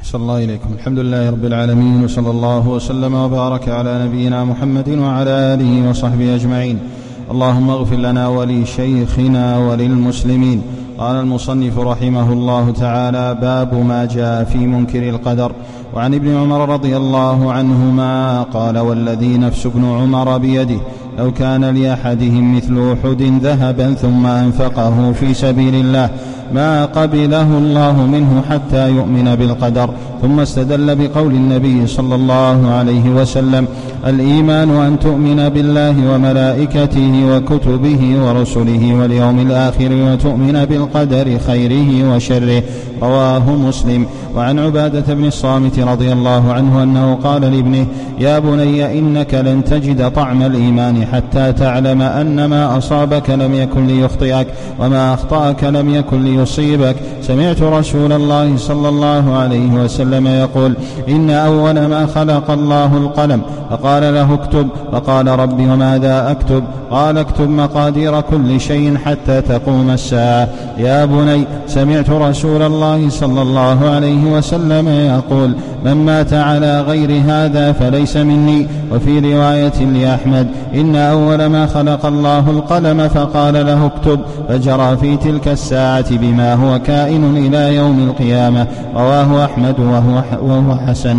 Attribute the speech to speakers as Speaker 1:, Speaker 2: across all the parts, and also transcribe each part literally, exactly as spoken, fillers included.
Speaker 1: صلى الله إليكم. الحمد لله رب العالمين، وصلى الله وسلم وبارك على نبينا محمد وعلى آله وصحبه أجمعين. اللهم اغفر لنا ولشيخنا وللمسلمين. قال المصنف رحمه الله تعالى: باب ما جاء في منكر القدر. وعن ابن عمر رضي الله عنهما قال: والذي نفس ابن عمر بيده لو كان لأحدهم مثل أحد ذهبا ثم أنفقه في سبيل الله ما قبله الله منه حتى يؤمن بالقدر. ثم استدل بقول النبي صلى الله عليه وسلم: الإيمان أن تؤمن بالله وملائكته وكتبه ورسله واليوم الآخر وتؤمن بالقدر خيره وشره. رواه مسلم. وعن عبادة بن الصامت رضي الله عنه أنه قال لابنه: يا بني إنك لن تجد طعم الإيمان حتى تعلم أن ما أصابك لم يكن ليخطئك وما أخطأك لم يكن ليصيبك. سمعت رسول الله صلى الله عليه وسلم يقول: إن أول ما خلق الله القلم فقال له اكتب، فقال: رب وماذا أكتب؟ قال: اكتب مقادير كل شيء حتى تقوم الساعة. يا بني سمعت رسول الله صلى الله عليه وسلم يقول: من مات على غير هذا فليس مني. وفي رواية لأحمد: إن أول ما خلق الله القلم فقال له اكتب، فجرى في تلك الساعة بما هو كائن إلى يوم القيامة. رواه أحمد وهو, وهو حسن.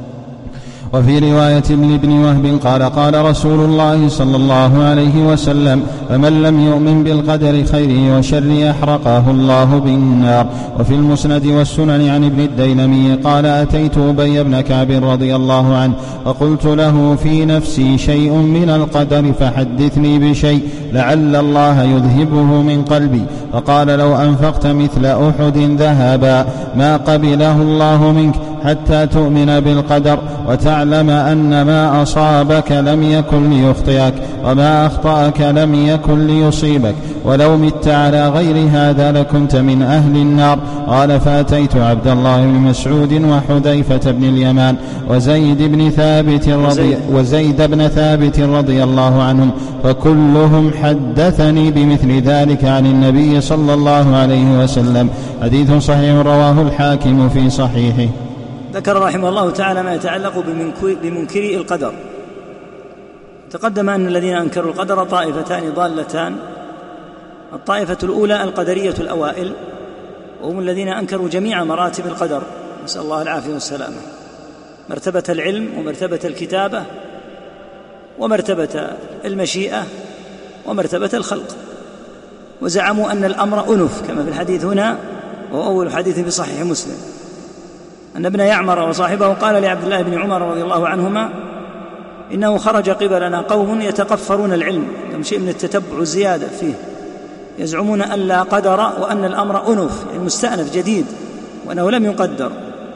Speaker 1: وفي رواية من ابن وهب قال: قال رسول الله صلى الله عليه وسلم: فمن لم يؤمن بالقدر خيره وشره أحرقه الله بالنار. وفي المسند والسنن عن ابن الديلمي قال: أتيت أبي بن كعب رضي الله عنه فقلت له: في نفسي شيء من القدر فحدثني بشيء لعل الله يذهبه من قلبي. فقال: لو أنفقت مثل أحد ذهبا ما قبله الله منك حتى تؤمن بالقدر وتعلم أن ما أصابك لم يكن ليخطئك وما أخطأك لم يكن ليصيبك، ولو مت على غير هذا لكنت من أهل النار. قال: فأتيت عبد الله بن مسعود وحذيفة بن اليمان وزيد بن ثابت رضي, وزيد بن ثابت رضي الله عنهم فكلهم حدثني بمثل ذلك عن النبي صلى الله عليه وسلم. حديث صحيح رواه الحاكم في صحيحه.
Speaker 2: ذكر رحمه الله تعالى ما يتعلق بمنكري القدر. تقدم أن الذين أنكروا القدر طائفتان ضالتان. الطائفة الأولى القدرية الأوائل، وهم الذين أنكروا جميع مراتب القدر، نسأل الله العافية والسلامة: مرتبة العلم ومرتبة الكتابة ومرتبة المشيئة ومرتبة الخلق. وزعموا أن الأمر أنف كما في الحديث هنا، وهو أول حديث في صحيح مسلم، أن ابن يعمر وصاحبه قال لعبد الله بن عمر رضي الله عنهما: إنه خرج قبلنا قوم يتقفرون العلم، لهم شيء من التتبع الزيادة فيه، يزعمون أن لا قدر وأن الأمر أنف، يعني مستأنف جديد، وأنه لم يقدر.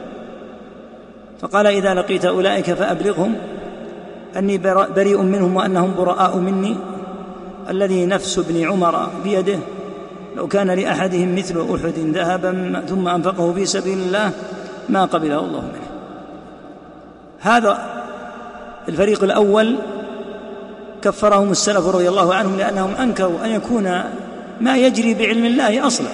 Speaker 2: فقال: إذا لقيت أولئك فأبلغهم أني بريء منهم وأنهم براء مني. الذي نفس ابن عمر بيده لو كان لأحدهم مثل أحد ذهبا ثم أنفقه في سبيل الله ما قبله الله منه. هذا الفريق الأول كفرهم السلف رضي الله عنهم لأنهم أنكروا أن يكون ما يجري بعلم الله أصلا،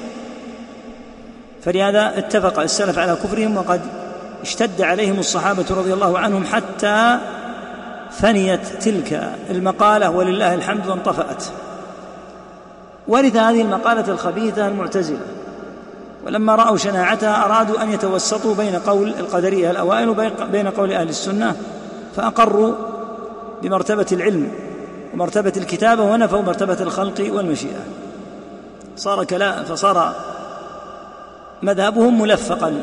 Speaker 2: فلهذا اتفق السلف على كفرهم، وقد اشتد عليهم الصحابة رضي الله عنهم حتى فنيت تلك المقالة ولله الحمد وانطفأت. ورث هذه المقالة الخبيثة المعتزلة، ولما رأوا شناعتها أرادوا أن يتوسطوا بين قول القدرية الأوائل وبين قول أهل السنة، فأقروا بمرتبة العلم ومرتبة الكتابة ونفوا مرتبة الخلق والمشيئة. صار كلا فصار مذهبهم ملفقا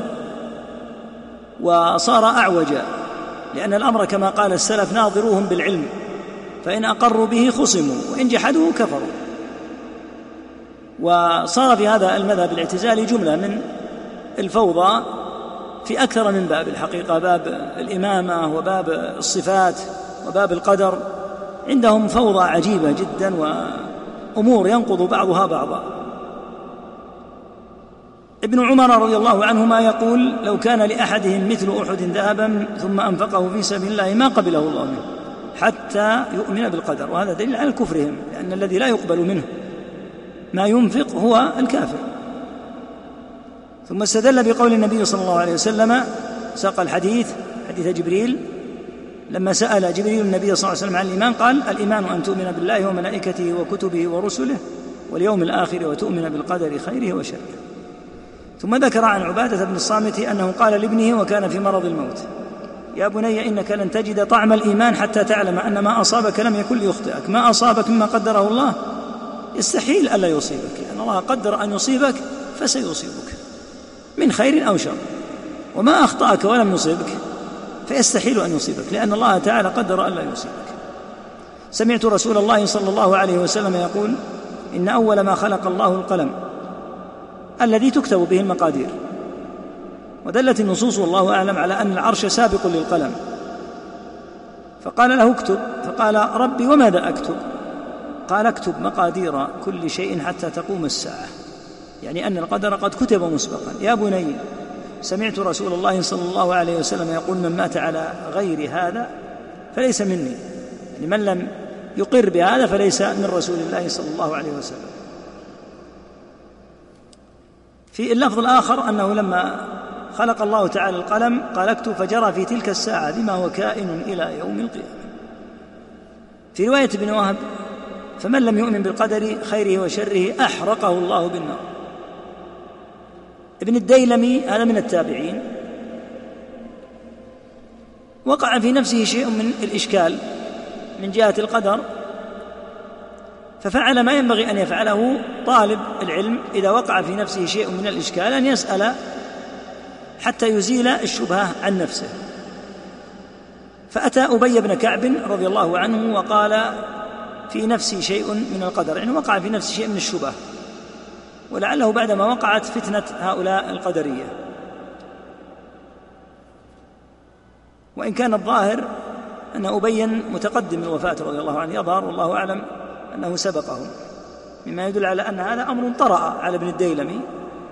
Speaker 2: وصار أعوجا، لأن الأمر كما قال السلف: ناظروهم بالعلم، فإن أقروا به خصموا وإن جحدوا كفروا. وصار في هذا المذهب الاعتزالي جملة من الفوضى في أكثر من باب الحقيقة: باب الإمامة وباب الصفات وباب القدر. عندهم فوضى عجيبة جدا وأمور ينقض بعضها بعضا. ابن عمر رضي الله عنهما يقول: لو كان لأحدهم مثل أحد ذهبا ثم أنفقه في سبيل الله ما قبله الله منه حتى يؤمن بالقدر. وهذا دليل على كفرهم، لأن الذي لا يقبل منه ما ينفق هو الكافر. ثم استدل بقول النبي صلى الله عليه وسلم، ساق الحديث حديث جبريل لما سأل جبريل النبي صلى الله عليه وسلم عن الإيمان قال: الإيمان أن تؤمن بالله وملائكته وكتبه ورسله واليوم الآخر وتؤمن بالقدر خيره وشره. ثم ذكر عن عبادة بن الصامت أنه قال لابنه وكان في مرض الموت: يا بني إنك لن تجد طعم الإيمان حتى تعلم أن ما أصابك لم يكن ليخطئك، ما أصابك مما قدره الله يستحيل ألا يصيبك، لأن الله قدر أن يصيبك فسيصيبك من خير أو شر، وما أخطأك ولم يصيبك فيستحيل أن يصيبك لأن الله تعالى قدر ألا يصيبك. سمعت رسول الله صلى الله عليه وسلم يقول: إن أول ما خلق الله القلم الذي تكتب به المقادير. ودلت النصوص والله أعلم على أن العرش سابق للقلم، فقال له: اكتب. فقال: ربي وماذا أكتب؟ قال: اكتب مقادير كل شيء حتى تقوم الساعة، يعني أن القدر قد كتب مسبقا. يا بني، سمعت رسول الله صلى الله عليه وسلم يقول: من مات على غير هذا فليس مني، يعني من لم يقر بهذا فليس من رسول الله صلى الله عليه وسلم. في اللفظ الآخر أنه لما خلق الله تعالى القلم قال: اكتب، فجرى في تلك الساعة بما هو كائن إلى يوم القيامة. في رواية ابن وهب: فمن لم يؤمن بالقدر خيره وشره أحرقه الله بالنار. ابن الديلمي هذا من التابعين، وقع في نفسه شيء من الإشكال من جهة القدر، ففعل ما ينبغي أن يفعله طالب العلم إذا وقع في نفسه شيء من الإشكال، أن يسأل حتى يزيل الشبهة عن نفسه. فأتى أبي بن كعب رضي الله عنه وقال: في نفسي شيء من القدر، يعني وقع في نفسي شيء من الشبهة، ولعله بعدما وقعت فتنة هؤلاء القدرية. وإن كان الظاهر أن أبي متقدم الوفاة رضي الله عنه، يظهر والله أعلم أنه سبقهم، مما يدل على أن هذا أمر طرأ على ابن الديلمي.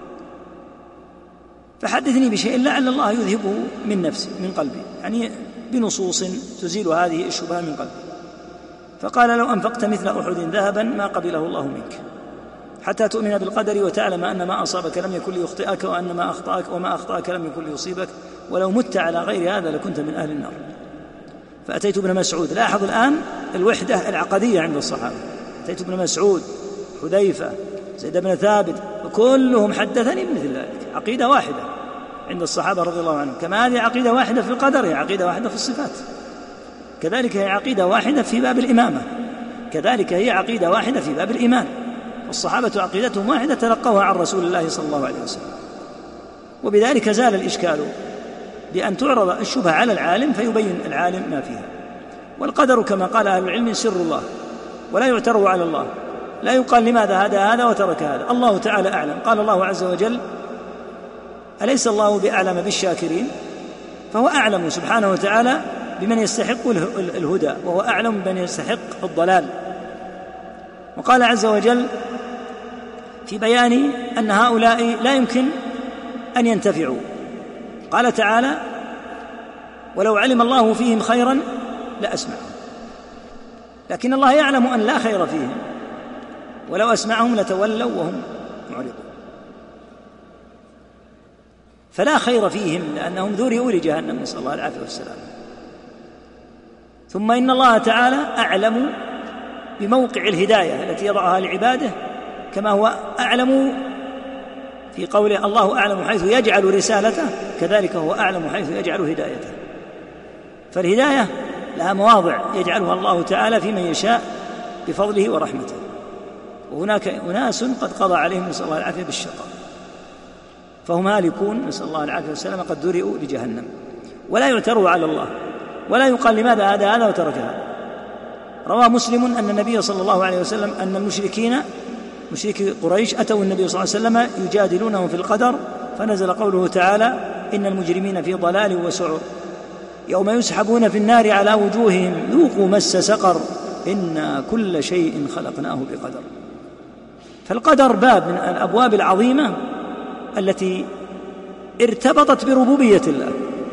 Speaker 2: فحدثني بشيء لعل الله يذهبه من نفسي من قلبي، يعني بنصوص تزيل هذه الشبهة من قلبي. فقال: لو أنفقت مثل أحد ذهبا ما قبله الله منك حتى تؤمن بالقدر وتعلم أن ما أصابك لم يكن ليخطئك وأن ما أخطأك وما أخطأك لم يكن ليصيبك، ولو مت على غير هذا لكنت من أهل النار. فأتيت ابن مسعود. لاحظ الآن الوحدة العقدية عند الصحابة. أتيت ابن مسعود، حذيفة، زيد بن ثابت، وكلهم حدثني بمثل ذلك. عقيدة واحدة عند الصحابة رضي الله عنهم. كما هذه عقيدة واحدة في القدر، هي عقيدة واحدة في الصفات. كذلك هي عقيدة واحدة في باب الإمامة، كذلك هي عقيدة واحدة في باب الإيمان. والصحابة عقيدتهم واحدة تلقوها عن رسول الله صلى الله عليه وسلم. وبذلك زال الإشكال بأن تعرض الشبهة على العالم فيبين العالم ما فيها. والقدر كما قال أهل العلم سر الله، ولا يعترض على الله، لا يقال لماذا هذا هذا وترك هذا، الله تعالى أعلم. قال الله عز وجل: أليس الله بأعلم بالشاكرين؟ فهو أعلم سبحانه وتعالى بمن يستحق الهدى، وهو أعلم بمن يستحق الضلال. وقال عز وجل في بيان أن هؤلاء لا يمكن أن ينتفعوا، قال تعالى: ولو علم الله فيهم خيرا لأسمعهم. لكن الله يعلم أن لا خير فيهم، ولو أسمعهم لتولوا وهم معرضون. فلا خير فيهم لأنهم ذرئوا لجهنم، نسأل الله العافية والسلام. ثم إن الله تعالى أعلم بموقع الهداية التي يضعها لعباده، كما هو أعلم في قوله: الله أعلم حيث يجعل رسالته، كذلك هو أعلم حيث يجعل هدايته. فالهداية لها مواضع يجعلها الله تعالى في من يشاء بفضله ورحمته، وهناك أناس قد قضى عليهم نسأل الله العافية بالشقاء، فهم هالكون نسأل الله العافية والسلام، قد ذرئوا لجهنم. ولا يعترض على الله، ولا يقال لماذا هذا هذا وترك هذا. روى مسلم أن النبي صلى الله عليه وسلم أن المشركين مشركي قريش أتوا النبي صلى الله عليه وسلم يجادلونه في القدر، فنزل قوله تعالى: إن المجرمين في ضلال وسعر يوم يسحبون في النار على وجوههم ذوقوا مس سقر إنا كل شيء خلقناه بقدر. فالقدر باب من الأبواب العظيمة التي ارتبطت بربوبية الله،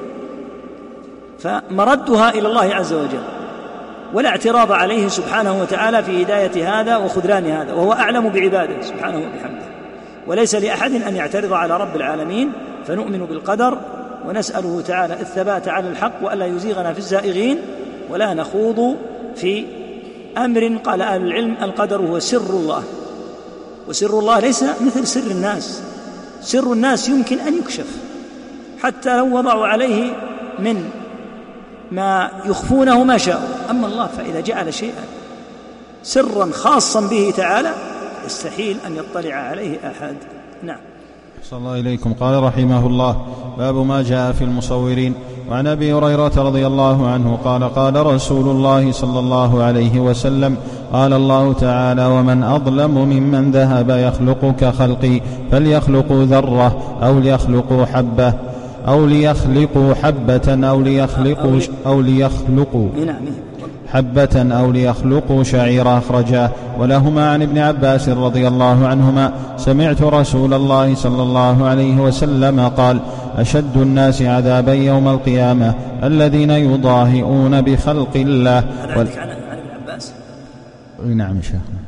Speaker 2: فمردها إلى الله عز وجل، ولا اعتراض عليه سبحانه وتعالى في هداية هذا وخذلان هذا، وهو أعلم بعباده سبحانه وبحمده. وليس لأحد أن يعترض على رب العالمين، فنؤمن بالقدر ونسأله تعالى الثبات على الحق وألا يزيغنا في الزائغين، ولا نخوض في أمر قال أهل العلم القدر هو سر الله، وسر الله ليس مثل سر الناس. سر الناس يمكن أن يكشف حتى لو وضعوا عليه من ما يخفونه ما شاءوا، أما الله فإذا جعل شيئا سرا خاصا به تعالى يستحيل أن يطلع عليه أحد. نعم.
Speaker 1: صلى الله إليكم. قال رحمه الله: باب ما جاء في المصورين. وعن أبي هريرة رضي الله عنه قال: قال رسول الله صلى الله عليه وسلم: قال الله تعالى: ومن أظلم ممن ذهب يخلق كخلقي، فليخلقوا ذرة أو ليخلقوا حبة أو ليخلقوا حبة أو ليخلقوا أو ليخلقوا حبة أو ليخلقوا شعيرا. أخرجاه. ولهما عن ابن عباس رضي الله عنهما: سمعت رسول الله صلى الله عليه وسلم قال: أشد الناس عذابا يوم القيامة الذين يضاهئون بخلق الله.
Speaker 2: هذا عندك عن ابن عباس؟
Speaker 1: نعم شيخنا.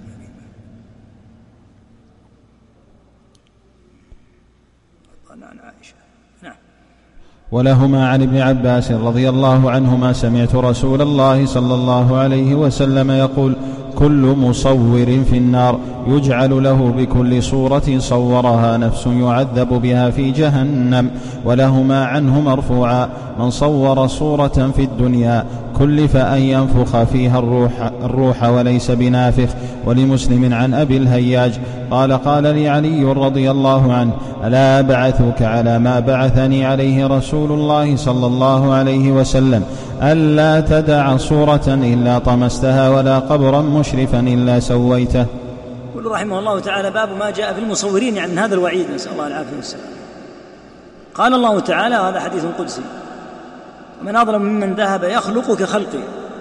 Speaker 1: ولهما عن ابن عباس رضي الله عنهما: سمعت رسول الله صلى الله عليه وسلم يقول: كل مصور في النار يجعل له بكل صورة صورها نفس يعذب بها في جهنم. ولهما عنه مرفوعا: من صور صورة في الدنيا كلف أن ينفخ فيها الروح, الروح وليس بنافخ. ولمسلم عن أبي الهياج قال: قال لي علي رضي الله عنه: ألا أبعثك على ما بعثني عليه رسول الله صلى الله عليه وسلم: ألا تدع صورة إلا طمستها ولا قبرا مشرفا إلا سويته.
Speaker 2: يقول رحمه الله تعالى: باب ما جاء في المصورين، يعني هذا الوعيد، نسأل الله العافية والسلام. قال الله تعالى، هذا حديث قدسي: ومن أظلم ممن ذهب يخلق كخلقي،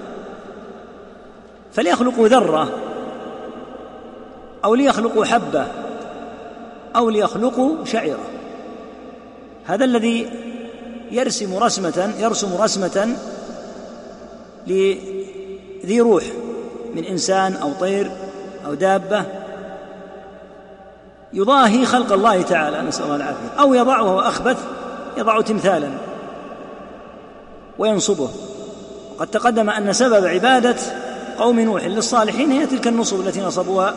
Speaker 2: فليخلقوا ذرة أو ليخلقوا حبة أو ليخلقوا شعيرة. هذا الذي يرسم رسمة يرسم رسمة لذي روح من إنسان أو طير أو دابة يضاهي خلق الله تعالى، نسأل الله العافية، أو يضع وهو أخبث يضع تمثالا وينصبه. وقد تقدم أن سبب عبادة قوم نوح للصالحين هي تلك النصب التي نصبوها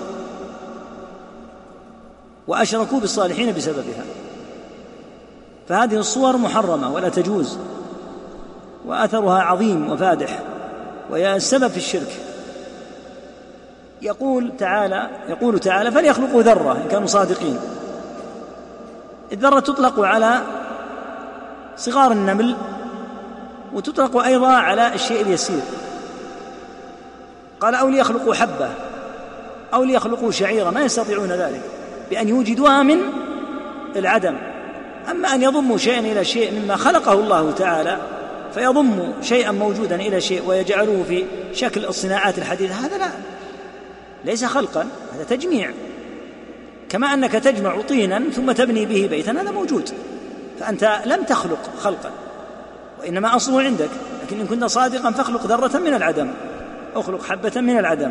Speaker 2: وأشركوا بالصالحين بسببها. فهذه الصور محرمة ولا تجوز، وأثرها عظيم وفادح، وهي السبب في الشرك. يقول تعالى يقول تعالى: فليخلقوا ذرة إن كانوا صادقين. الذرة تطلق على صغار النمل، وتطلق أيضا على الشيء اليسير. قال: أو ليخلقوا حبة أو ليخلقوا شعيرة، ما يستطيعون ذلك بأن يوجدوها من العدم. أما أن يضموا شيئا إلى شيء مما خلقه الله تعالى، فيضموا شيئا موجودا إلى شيء ويجعلوه في شكل الصناعات الحديثة، هذا لا، ليس خلقا، هذا تجميع. كما أنك تجمع طينا ثم تبني به بيتا، هذا موجود، فأنت لم تخلق خلقا، وإنما أصله عندك. لكن إن كنت صادقا فاخلق ذرة من العدم، أخلق حبة من العدم.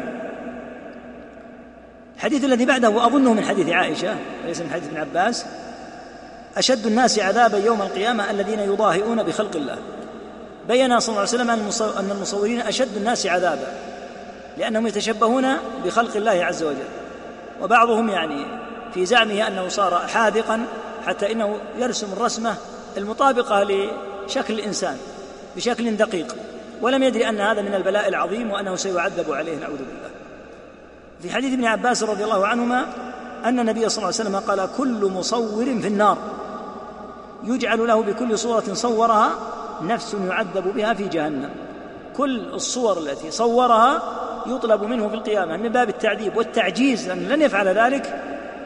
Speaker 2: الحديث الذي بعده أظنه من حديث عائشة وليس من حديث ابن عباس: أشد الناس عذابا يوم القيامة الذين يضاهئون بخلق الله. بيّن صلى الله عليه وسلم أن المصورين أشد الناس عذابا لأنهم يتشبهون بخلق الله عز وجل، وبعضهم يعني في زعمه أنه صار حاذقا حتى إنه يرسم الرسمة المطابقة لشكل الإنسان بشكل دقيق، ولم يدري أن هذا من البلاء العظيم وأنه سيعذب عليه، نعوذ بالله. في حديث ابن عباس رضي الله عنهما أن النبي صلى الله عليه وسلم قال: كل مصور في النار يجعل له بكل صورة صورها نفس يعذب بها في جهنم. كل الصور التي صورها يطلب منه في القيامة من باب التعذيب والتعجيز، لأن لن يفعل ذلك،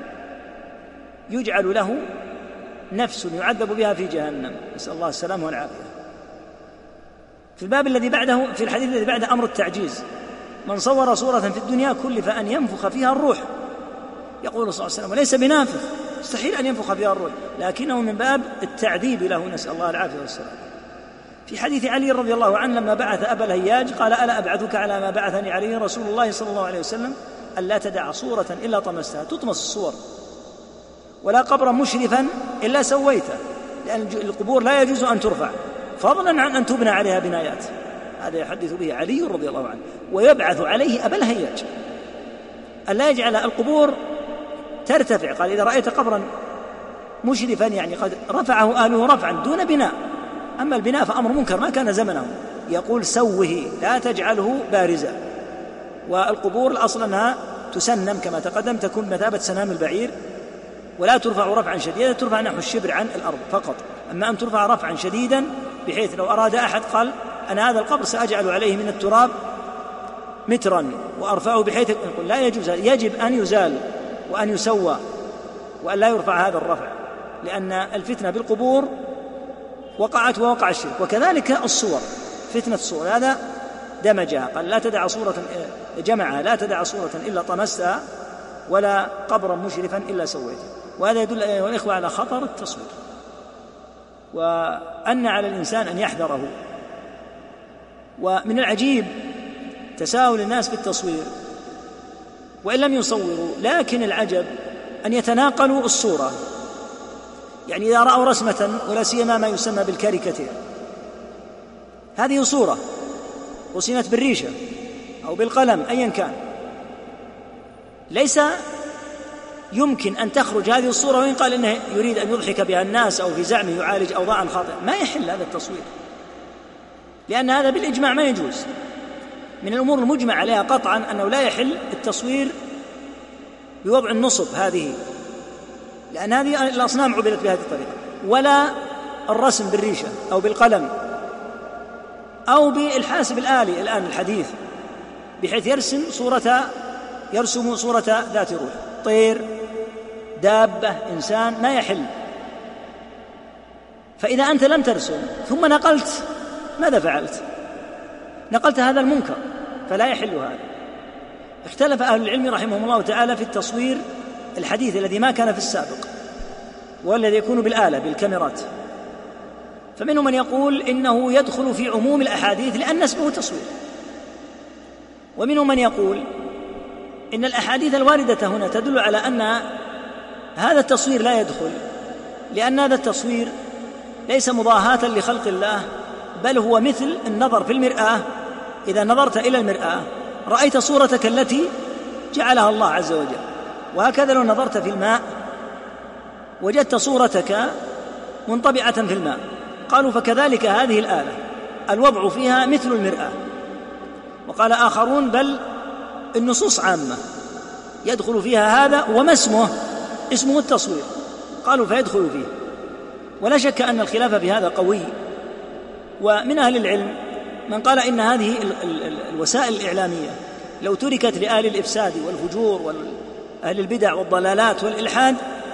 Speaker 2: يجعل له نفس يعذب بها في جهنم، نسأل الله السلامة والعافية. في الباب الذي بعده، في الحديث الذي بعده، أمر التعجيز: من صور صورة في الدنيا كلف أن ينفخ فيها الروح. يقول صلى الله عليه وسلم: وليس بنافخ، مستحيل أن ينفخ فيها الروح، لكنه من باب التعذيب له، نسأل الله العافية والسلام. في حديث علي رضي الله عنه لما بعث أبا الهياج قال: ألا أبعثك على ما بعثني عليه رسول الله صلى الله عليه وسلم: ألا تدع صورة إلا طمستها. تطمس الصور ولا قبرا مشرفا إلا سويته، لأن القبور لا يجوز أن ترفع فضلا عن أن تبنى عليها بنايات. هذا يحدث به علي رضي الله عنه، ويبعث عليه أبا الهياج أن لا يجعل القبور ترتفع. قال إذا رأيت قبرا مشرفا يعني قد رفعه أهله رفعا دون بناء، أما البناء فأمر منكر ما كان زمنه، يقول سوه لا تجعله بارزا. والقبور الأصل أنها تسنم كما تقدم، تكون مثابة سنام البعير، ولا ترفع رفعا شديدا، ترفع نحو الشبر عن الأرض فقط. أما أن ترفع رفعا شديدا بحيث لو أراد أحد قال أنا هذا القبر سأجعل عليه من التراب مترا وأرفعه بحيث يقول لا يجوز، يجب أن يزال وأن يسوى وأن لا يرفع هذا الرفع، لأن الفتنة بالقبور وقعت ووقع الشرك. وكذلك الصور، فتنة الصور هذا دمجها، قال لا تدع صورة جمعها لا تدع صورة إلا طمستها ولا قبرا مشرفا إلا سويته. وهذا يدل أيها الإخوة على خطر التصوير، وأن على الإنسان أن يحذره. ومن العجيب تساهل الناس في التصوير، وإن لم يصوروا لكن العجب أن يتناقلوا الصورة. يعني إذا رأوا رسمة ولا سيما ما يسمى بالكاريكاتير، هذه صورة رسمت بالريشة أو بالقلم أيا كان، ليس يمكن أن تخرج هذه الصورة وإن قال إنه يريد أن يضحك بها الناس أو في زعمه يعالج أوضاعا خاطئة، ما يحل هذا التصوير، لأن هذا بالإجماع ما يجوز. من الأمور المجمع عليها قطعا أنه لا يحل التصوير بوضع النصب هذه، لأن هذه الأصنام عبدت بهذه الطريقة، ولا الرسم بالريشة أو بالقلم أو بالحاسب الآلي الآن الحديث، بحيث يرسم صورة يرسم صورة ذات روح، طير، دابة، إنسان، ما يحل. فإذا أنت لم ترسم ثم نقلت، ماذا فعلت؟ نقلت هذا المنكر، فلا يحل هذا. اختلف أهل العلم رحمهم الله تعالى في التصوير الحديث الذي ما كان في السابق، والذي يكون بالآلة بالكاميرات. فمنهم من يقول إنه يدخل في عموم الأحاديث لأن اسمه تصوير، ومنهم من يقول إن الأحاديث الواردة هنا تدل على أن هذا التصوير لا يدخل، لأن هذا التصوير ليس مضاهاة لخلق الله، بل هو مثل النظر في المرآة. إذا نظرت إلى المرآة رأيت صورتك التي جعلها الله عز وجل، وهكذا لو نظرت في الماء وجدت صورتك منطبعة في الماء. قالوا فكذلك هذه الآلة الوضع فيها مثل المرآة. وقال آخرون بل النصوص عامة يدخل فيها هذا، وما اسمه؟ اسمه التصوير. قالوا فيدخل فيه، ولا شك أن الخلاف في هذا قوي. ومن أهل العلم من قال إن هذه الوسائل الإعلامية لو تركت لأهل الإفساد والفجور وأهل البدع والضلالات والإلحاد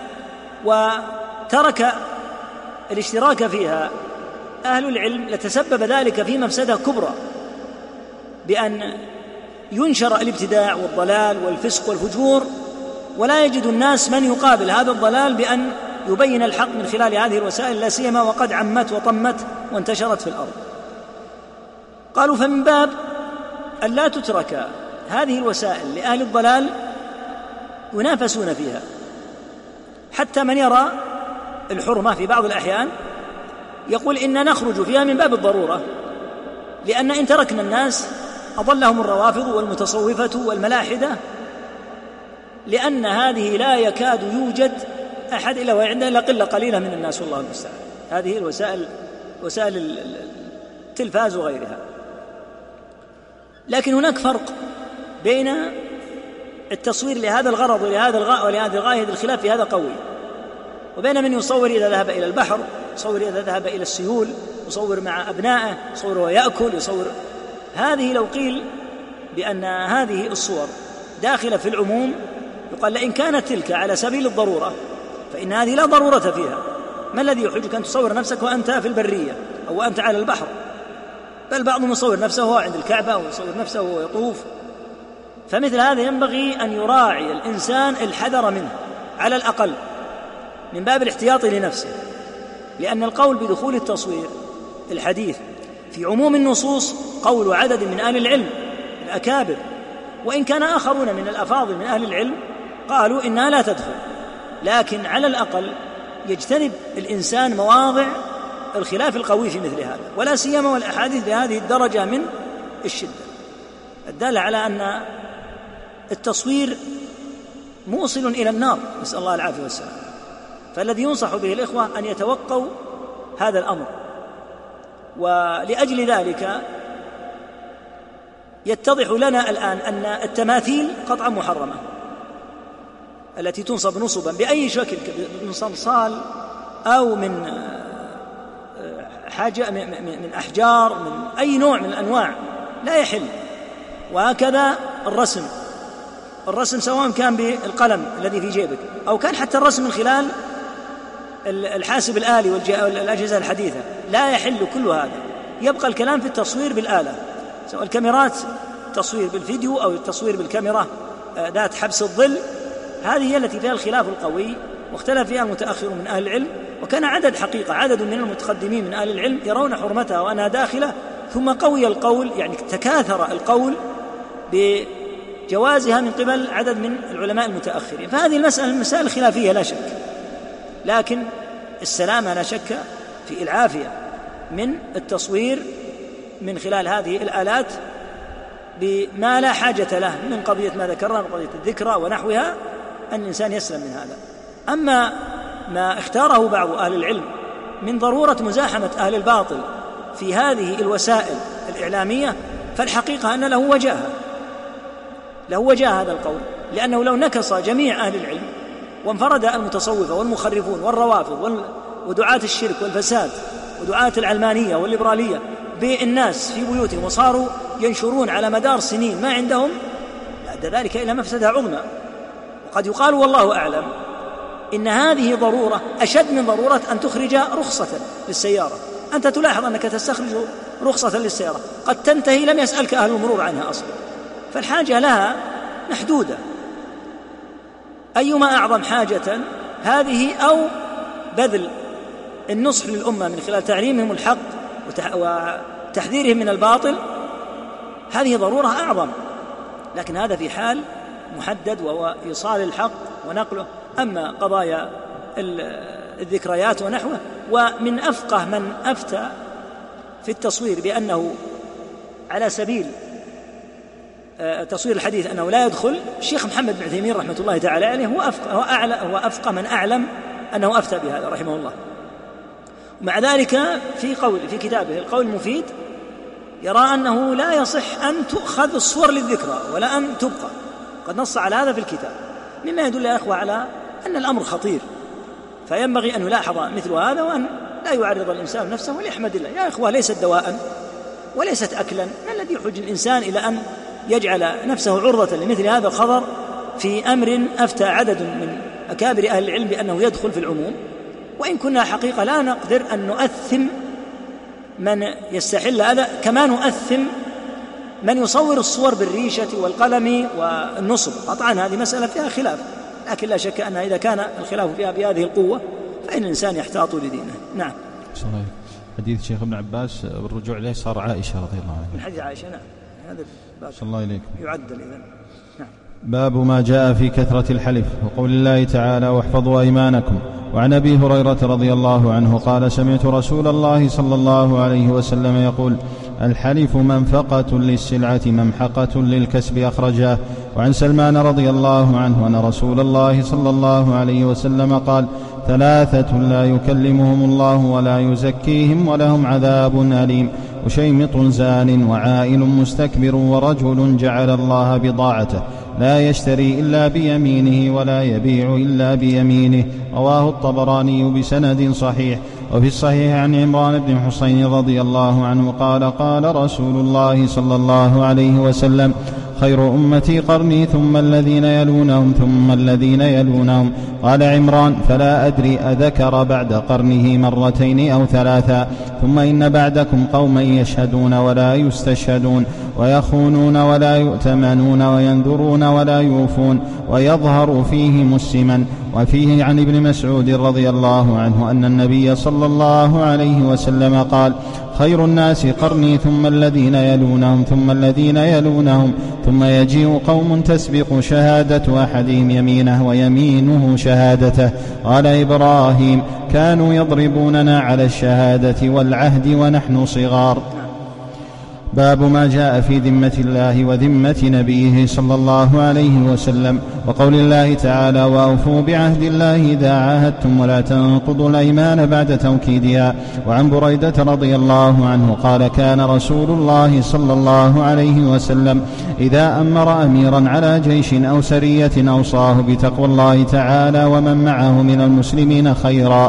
Speaker 2: وترك الاشتراك فيها أهل العلم لتسبب ذلك في مفسدة كبرى، بأن ينشر الابتداع والضلال والفسق والفجور، ولا يجد الناس من يقابل هذا الضلال بأن يبين الحق من خلال هذه الوسائل، لا سيما وقد عمت وطمت وانتشرت في الأرض. قالوا فمن باب أن لا تترك هذه الوسائل لأهل الضلال ينافسون فيها، حتى من يرى الحرمة في بعض الأحيان يقول إن نخرج فيها من باب الضرورة، لأن إن تركنا الناس أضلهم الروافض والمتصوفة والملاحدة، لأن هذه لا يكاد يوجد أحد إلا وعنده إلا قلة قليلة من الناس والله المستعان. هذه الوسائل وسائل التلفاز وغيرها. لكن هناك فرق بين التصوير لهذا الغرض ولهذا الغاية ولهذه الغاية، الخلاف في هذا قوي، وبين من يصور إذا ذهب إلى البحر، يصور إذا ذهب إلى السيول، يصور مع أبنائه، يصور ويأكل، يصور. هذه لو قيل بأن هذه الصور داخلة في العموم يقال لئن كانت تلك على سبيل الضرورة فإن هذه لا ضرورة فيها. ما الذي يحرجك أن تصور نفسك وأنت في البرية أو أنت على البحر؟ بل بعضهم يصور نفسه وهو عند الكعبة ويصور نفسه وهو يطوف. فمثل هذا ينبغي أن يراعي الإنسان الحذر منه على الأقل من باب الاحتياط لنفسه، لأن القول بدخول التصوير الحديث في عموم النصوص قول عدد من أهل العلم الأكابر، وإن كان آخرون من الأفاضل من أهل العلم قالوا إنها لا تدخل، لكن على الأقل يجتنب الإنسان مواضع الخلاف القوي في مثل هذا، ولا سيما والأحاديث بهذه الدرجة من الشدة الدالة على أن التصوير موصل إلى النار، نسأل الله العافية والسلام. فالذي ينصح به الإخوة أن يتوقوا هذا الأمر. ولأجل ذلك يتضح لنا الآن أن التماثيل قطعا محرمة التي تنصب نصبا بأي شكل، من صلصال أو من حاجة من أحجار، من أي نوع من الأنواع، لا يحل. وهكذا الرسم الرسم سواء كان بالقلم الذي في جيبك أو كان حتى الرسم من خلال الحاسب الآلي والأجهزة الحديثة، لا يحل كل هذا. يبقى الكلام في التصوير بالآلة، سواء الكاميرات تصوير بالفيديو أو التصوير بالكاميرا ذات حبس الظل، هذه هي التي فيها الخلاف القوي، واختلف فيها المتأخر من أهل العلم. وكان عدد حقيقة عدد من المتقدمين من أهل العلم يرون حرمتها وأنها داخلة، ثم قوي القول، يعني تكاثر القول بجوازها من قبل عدد من العلماء المتأخرين. فهذه المسألة المسائل خلافية لا شك، لكن السلامة لا شك في العافية من التصوير من خلال هذه الآلات بما لا حاجة له، من قضية ما ذكرنا من قضية الذكرى ونحوها، أن الإنسان يسلم من هذا. أما ما اختاره بعض أهل العلم من ضرورة مزاحمة أهل الباطل في هذه الوسائل الإعلامية، فالحقيقة أن له وجاهة له وجاهة هذا القول، لأنه لو نكص جميع أهل العلم وانفرد المتصوفة والمخرفون والروافض ودعاة الشرك والفساد ودعاة العلمانية والليبرالية بالناس في بيوتهم وصاروا ينشرون على مدار سنين ما عندهم، أدى ذلك إلى مفسدة عظمى. وقد يقال والله أعلم إن هذه ضرورة أشد من ضرورة أن تخرج رخصة للسيارة. أنت تلاحظ أنك تستخرج رخصة للسيارة قد تنتهي لم يسألك أهل المرور عنها أصلا، فالحاجة لها محدودة. أيما أعظم حاجة هذه أو بذل النصح للأمة من خلال تعليمهم الحق وتحذيرهم من الباطل، هذه ضرورة أعظم، لكن هذا في حال محدد وهو إيصال الحق ونقله. أما قضايا الذكريات ونحوه، ومن أفقه من أفتى في التصوير بأنه على سبيل تصوير الحديث أنه لا يدخل الشيخ محمد بن عثيمين رحمة الله تعالى عليه، هو أفقه, هو أعلى هو أفقه من أعلم أنه أفتى بهذا رحمه الله. ومع ذلك في قول في كتابه القول المفيد يرى أنه لا يصح أن تؤخذ الصور للذكرى ولا أن تبقى، قد نص على هذا في الكتاب، مما يدل يا أخوة على أن الأمر خطير، فينبغي أن يلاحظ مثل هذا وأن لا يعرض الإنسان نفسه وليحمد الله. يا أخوة ليست دواء وليست أكلا، ما الذي يحج الإنسان إلى أن يجعل نفسه عرضة لمثل هذا الخطر في أمر أفتى عدد من أكابر أهل العلم بأنه يدخل في العموم؟ وإن كنا حقيقة لا نقدر أن نؤثم من يستحل هذا، كما نؤثم من يصور الصور بالريشة والقلم والنصب. قطعا هذه مسألة فيها خلاف، لكن لا شك أن إذا كان الخلاف فيها بهذه القوة فإن الإنسان يحتاط لدينه. نعم.
Speaker 1: صحيح. حديث شيخ ابن عباس بالرجوع إليه صار عائشة رضي الله عنها.
Speaker 2: من حديث عائشة. نعم. هذا
Speaker 1: صلى الله عليكم.
Speaker 2: يعدل إذن. نعم.
Speaker 1: باب ما جاء في كثرة الحلف وقول الله تعالى واحفظوا أيمانكم. وعن أبي هريرة رضي الله عنه قال سمعت رسول الله صلى الله عليه وسلم يقول الحلف منفقة للسلعة ممحقة للكسب أخرجاه. وعن سلمان رضي الله عنه أن رسول الله صلى الله عليه وسلم قال ثلاثة لا يكلمهم الله ولا يزكيهم ولهم عذاب أليم وشيمط زان وعائل مستكبر ورجل جعل الله بضاعته لا يشتري إلا بيمينه ولا يبيع إلا بيمينه. رواه الطبراني بسند صحيح. وفي الصحيح عن عمران بن حسين رضي الله عنه قال قال رسول الله صلى الله عليه وسلم خير أمتي قرني ثم الذين يلونهم ثم الذين يلونهم. قال عمران فلا أدري أذكر بعد قرنه مرتين أو ثلاثا. ثم إن بعدكم قوما يشهدون ولا يستشهدون ويخونون ولا يؤتمنون وينذرون ولا يوفون ويظهر فيهم السمن. وفيه عن ابن مسعود رضي الله عنه أن النبي صلى الله عليه وسلم قال خير الناس قرني ثم الذين يلونهم ثم الذين يلونهم ثم يجيء قوم تسبق شهادة أحدهم يمينه ويمينه شهادته. قال إبراهيم كانوا يضربوننا على الشهادة والعهد ونحن صغار. باب ما جاء في ذمة الله وذمة نبيه صلى الله عليه وسلم وقول الله تعالى وأوفوا بعهد الله إذا عاهدتم ولا تنقضوا الأيمان بعد توكيدها. وعن بريدة رضي الله عنه قال كان رسول الله صلى الله عليه وسلم إذا أمر أميرا على جيش أو سرية أوصاه بتقوى الله تعالى ومن معه من المسلمين خيرا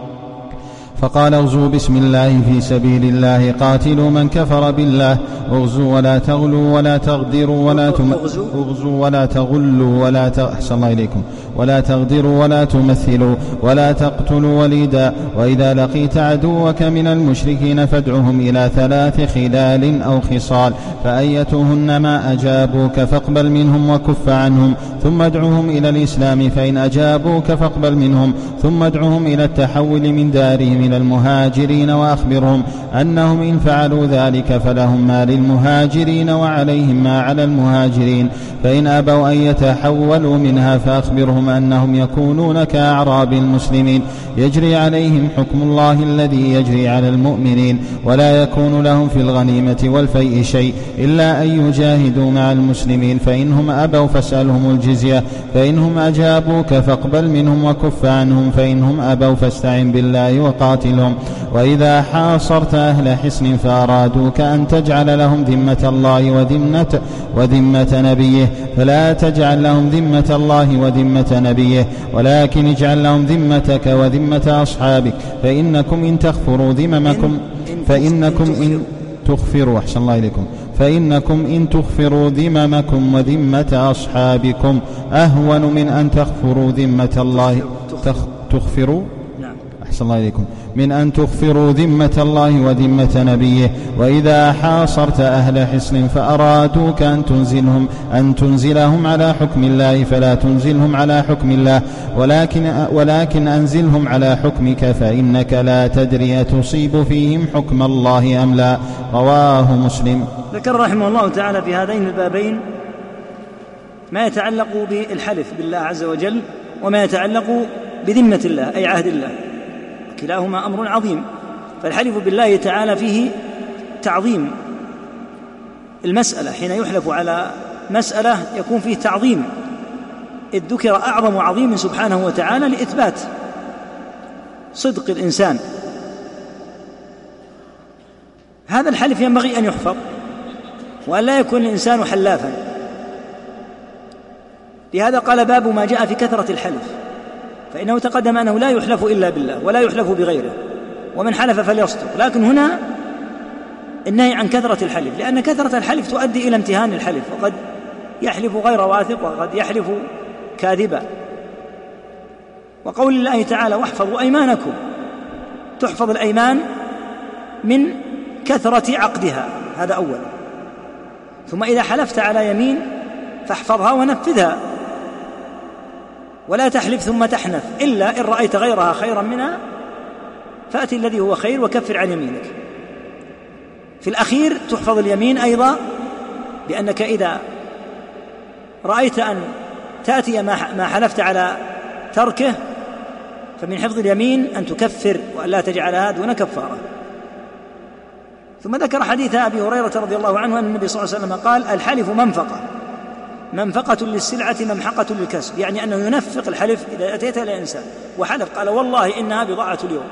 Speaker 1: فقال اغزوا بسم الله في سبيل الله قاتلوا من كفر بالله اغزوا ولا تغلوا ولا تغدروا ولا تم... اغزوا ولا تغلوا ولا ت... أحسن الله إليكم ولا تغدروا ولا تمثلوا ولا تقتلوا وليدا وإذا لقيت عدوك من المشركين فادعهم إلى ثلاث خلال أو خصال فأيتهن ما أجابوك فاقبل منهم وكف عنهم ثم ادعهم إلى الإسلام فإن أجابوك فاقبل منهم ثم ادعهم إلى التحول من دارهم إلى المهاجرين وأخبرهم أنهم إن فعلوا ذلك فلهم ما للمهاجرين وعليهم ما على المهاجرين فإن أبوا أن يتحولوا منها فأخبرهم أنهم يكونون كأعراب المسلمين يجري عليهم حكم الله الذي يجري على المؤمنين ولا يكون لهم في الغنيمة والفيء شيء إلا أن يجاهدوا مع المسلمين فإنهم أبوا فاسألهم الجزية فإنهم أجابوك فاقبل منهم وكف عنهم فإنهم أبوا فاستعن بالله وقاتلهم وإذا حاصرت أهل حصن فأرادوك أن تجعل لهم ذمة الله وذمة, وذمة نبيه فلا تجعل لهم ذمة الله وذمة نبيه ولكن اجعل لهم ذمتك وذمة أصحابك فإنكم إن تغفروا ذممكم فإنكم إن تغفروا أحسن الله إليكم فإنكم إن تغفروا ذممكم وذمة أصحابكم أهون من أن تغفروا ذمة الله تغفروا أحسن الله إليكم من أن تغفروا ذمة الله وذمة نبيه وإذا حاصرت أهل حصن فأرادوك أن تنزلهم أن تنزلهم على حكم الله فلا تنزلهم على حكم الله ولكن, ولكن أنزلهم على حكمك فإنك لا تدري تصيب فيهم حكم الله أم لا. رواه مسلم.
Speaker 2: ذكر رحمه الله تعالى في هذين البابين ما يتعلق بالحلف بالله عز وجل وما يتعلق بذمة الله أي عهد الله كلاهما أمر عظيم. فالحلف بالله تعالى فيه تعظيم المسألة حين يحلف على مسألة يكون فيه تعظيم إذ ذكر أعظم عظيم سبحانه وتعالى لإثبات صدق الإنسان. هذا الحلف ينبغي أن يحفظ وأن لا يكون الإنسان حلافا. لهذا قال باب ما جاء في كثرة الحلف فإنه تقدم أنه لا يحلف إلا بالله ولا يحلف بغيره ومن حلف فليصدق. لكن هنا النهي عن كثرة الحلف لأن كثرة الحلف تؤدي إلى امتهان الحلف وقد يحلف غير واثق وقد يحلف كاذبا. وقول الله تعالى واحفظوا أيمانكم تحفظ الأيمان من كثرة عقدها هذا أول. ثم إذا حلفت على يمين فاحفظها ونفذها ولا تحلف ثم تحنث إلا إن رأيت غيرها خيرا منها فأتي الذي هو خير وكفر عن يمينك. في الأخير تحفظ اليمين أيضا بأنك إذا رأيت أن تأتي ما حلفت على تركه فمن حفظ اليمين أن تكفر وأن لا تجعلها دون كفارة. ثم ذكر حديث أبي هريرة رضي الله عنه أن النبي صلى الله عليه وسلم قال الحلف منفقة منفقة للسلعة ممحقة للكسب يعني أنه ينفق الحلف إذا أتيت إلى إنسان وحلف قال والله إنها بضاعة اليوم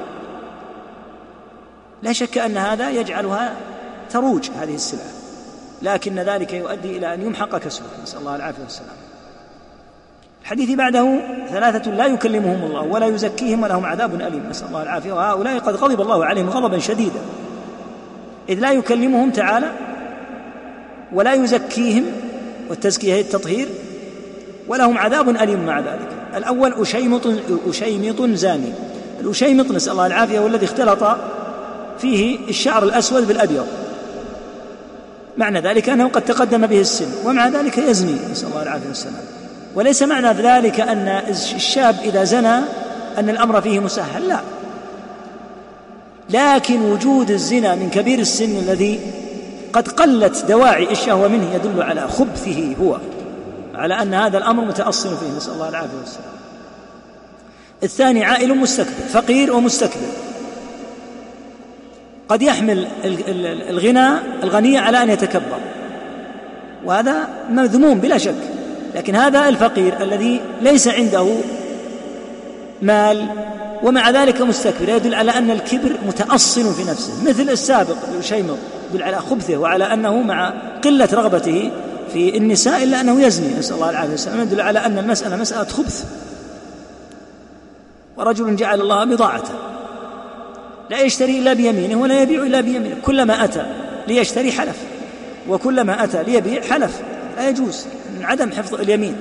Speaker 2: لا شك أن هذا يجعلها تروج هذه السلعة لكن ذلك يؤدي إلى أن يمحق كسبه نسأل الله العافية والسلام. الحديث بعده ثلاثة لا يكلمهم الله ولا يزكيهم ولهم عذاب أليم نسأل الله العافية وهؤلاء قد غضب الله عليهم غضبا شديدا إذ لا يكلمهم تعالى ولا يزكيهم والتزكية هي التطهير ولهم عذاب أليم مع ذلك. الأول أشيمط, أشيمط زاني. الأشيمط نسأل الله العافية والذي اختلط فيه الشعر الأسود بالأبيض معنى ذلك أنه قد تقدم به السن ومع ذلك يزني نسأل الله العافية والسلام. وليس معنى ذلك أن الشاب إذا زنى أن الأمر فيه مسهل لا لكن وجود الزنا من كبير السن الذي قد قلت دواعي الشهوة منه يدل على خبثه هو، على أن هذا الأمر متأصل فيه، نسأل الله العافية والسلام. الثاني عائل مستكبر، فقير ومستكبر، قد يحمل الغنى الغني على أن يتكبر، وهذا مذموم بلا شك. لكن هذا الفقير الذي ليس عنده مال ومع ذلك مستكبر يدل على أن الكبر متأصل في نفسه، مثل السابق شيمر يدل على خبثه وعلى أنه مع قلة رغبته في النساء إلا أنه يزني، نسأل الله العافية والسلام، يدل على أن المسألة مسألة خبث. ورجل جعل الله بضاعته لا يشتري إلا بيمينه ولا يبيع إلا بيمينه، كلما أتى ليشتري حلف وكلما أتى ليبيع حلف، لا يجوز من عدم حفظ اليمين.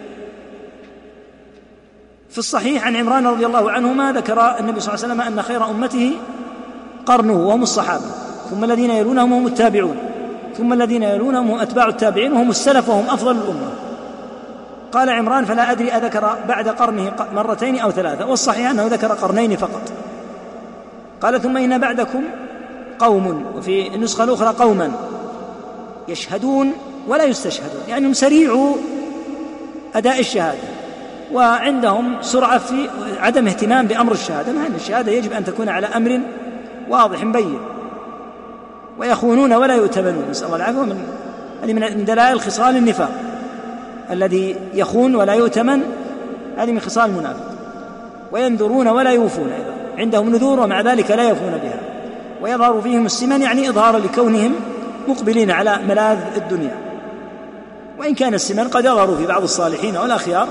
Speaker 2: في الصحيح عن عمران رضي الله عنهما ذكر النبي صلى الله عليه وسلم أن خير أمته قرنه وهم الصحابة، ثم الذين يلونهم هم التابعون، ثم الذين يلونهم هم أتباع التابعين وهم السلف وهم أفضل الأمة. قال عمران: فلا أدري أذكر بعد قرنه مرتين أو ثلاثة، والصحيح أنه ذكر قرنين فقط. قال: ثم إن بعدكم قوم، وفي النسخة الأخرى قوما يشهدون ولا يستشهدون، يعني هم سريعوا أداء الشهادة وعندهم سرعة في عدم اهتمام بأمر الشهادة، مع أن الشهادة يجب أن تكون على أمر واضح بين، ويخونون ولا يؤتمنون، نسأل الله العافية. ومن هذه من دلائل خصال النفاق، الذي يخون ولا يؤتمن هذه من خصال المنافق. وينذرون ولا يوفون، أيضا عندهم نذور ومع ذلك لا يوفون بها. ويظهر فيهم السمن، يعني إظهار لكونهم مقبلين على ملاذ الدنيا، وإن كان السمن قد يظهر في بعض الصالحين والأخيار،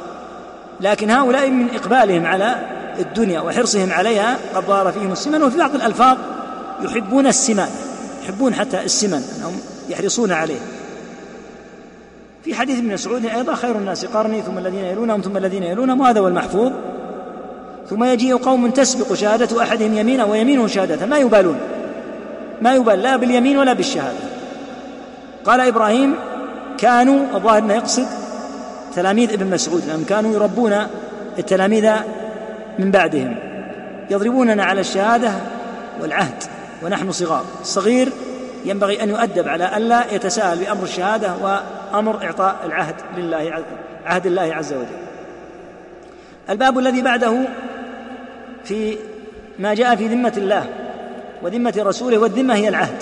Speaker 2: لكن هؤلاء من إقبالهم على الدنيا وحرصهم عليها قد ظهر فيهم السمن. وفي بعض الألفاظ يحبون السمان، يحبون حتى السمن، أنهم يحرصون عليه. في حديث ابن مسعود أيضا: خير الناس قرني ثم الذين يلونهم ثم الذين يلونهم، وهذا هو المحفوظ. ثم يجيء قوم تسبق شهادة أحدهم يمينه ويمينه شهادته، ما يبالون، ما يبال لا باليمين ولا بالشهادة. قال إبراهيم: كانوا، الظاهر أنه يقصد تلاميذ ابن مسعود، لأنهم كانوا يربون التلاميذ من بعدهم، يضربوننا على الشهادة والعهد ونحن صغار. الصغير ينبغي أن يؤدب على ألا يتساهل بأمر الشهادة وأمر إعطاء العهد لله، عهد الله عز وجل. الباب الذي بعده في ما جاء في ذمة الله وذمة رسوله، والذمة هي العهد،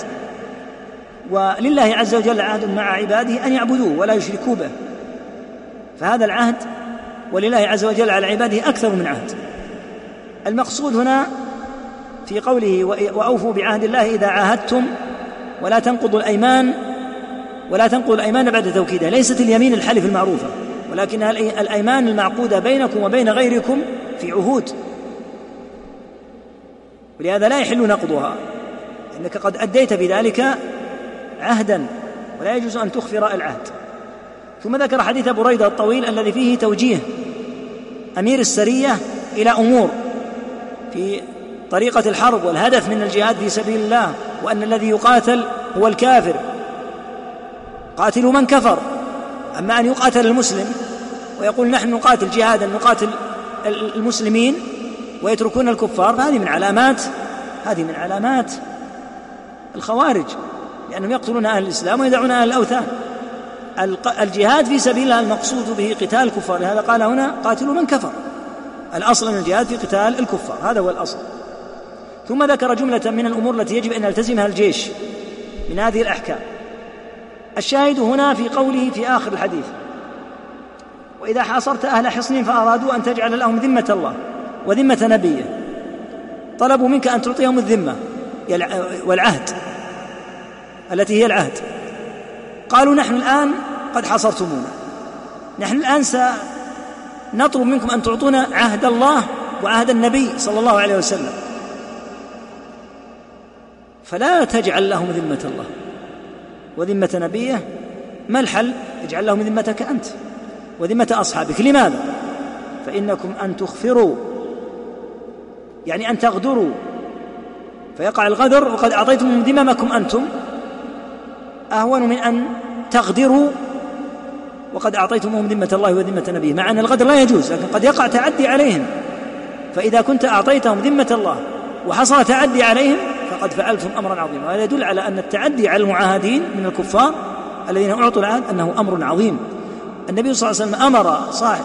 Speaker 2: ولله عز وجل عهد مع عباده أن يعبدوه ولا يشركوا به، فهذا العهد ولله عز وجل على عباده أكثر من عهد. المقصود هنا في قوله: وأوفوا بعهد الله إذا عاهدتم ولا تنقضوا الأيمان، ولا تنقضوا الأيمان بعد توكيدها، ليست اليمين الحلف المعروفة، ولكنها الأيمان المعقودة بينكم وبين غيركم في عهود، ولهذا لا يحل نقضها، إنك قد أديت بذلك عهدا ولا يجوز أن تخفر العهد. ثم ذكر حديث بريدة الطويل الذي فيه توجيه أمير السرية إلى أمور في طريقة الحرب والهدف من الجهاد في سبيل الله، وأن الذي يقاتل هو الكافر، قاتلوا من كفر. أما أن يقاتل المسلم ويقول نحن نقاتل جهادا نقاتل المسلمين ويتركون الكفار، فهذه من علامات هذه من علامات الخوارج، لأنهم يقتلون أهل الإسلام ويدعون أهل الأوثان. الجهاد في سبيل الله المقصود به قتال الكفار، لهذا قال هنا قاتلوا من كفر، الأصل أن الجهاد في قتال الكفار، هذا هو الأصل. ثم ذكر جملة من الأمور التي يجب أن يلتزمها الجيش من هذه الأحكام. الشاهد هنا في قوله في آخر الحديث: وإذا حاصرت أهل حصن فأرادوا أن تجعل لهم ذمة الله وذمة نبيه، طلبوا منك أن تعطيهم الذمة والعهد التي هي العهد. قالوا نحن الآن قد حاصرتمونا، نحن الآن سنطلب منكم أن تعطونا عهد الله وعهد النبي صلى الله عليه وسلم، فلا تجعل لهم ذمة الله وذمة نبيه. ما الحل؟ اجعل لهم ذمتك أنت وذمة أصحابك. لماذا؟ فإنكم أن تخفروا، يعني أن تغدروا، فيقع الغدر وقد أعطيتم ذممكم أنتم، أهون من أن تغدروا وقد أعطيتمهم ذمة الله وذمة نبيه، مع أن الغدر لا يجوز، لكن قد يقع تعدي عليهم. فإذا كنت أعطيتهم ذمة الله وحصل تعدي عليهم فقد فعلتم أمرا عظيما. وهذا يدل على أن التعدي على المعاهدين من الكفار الذين أعطوا العهد أنه أمر عظيم. النبي صلى الله عليه وسلم أمر صاحب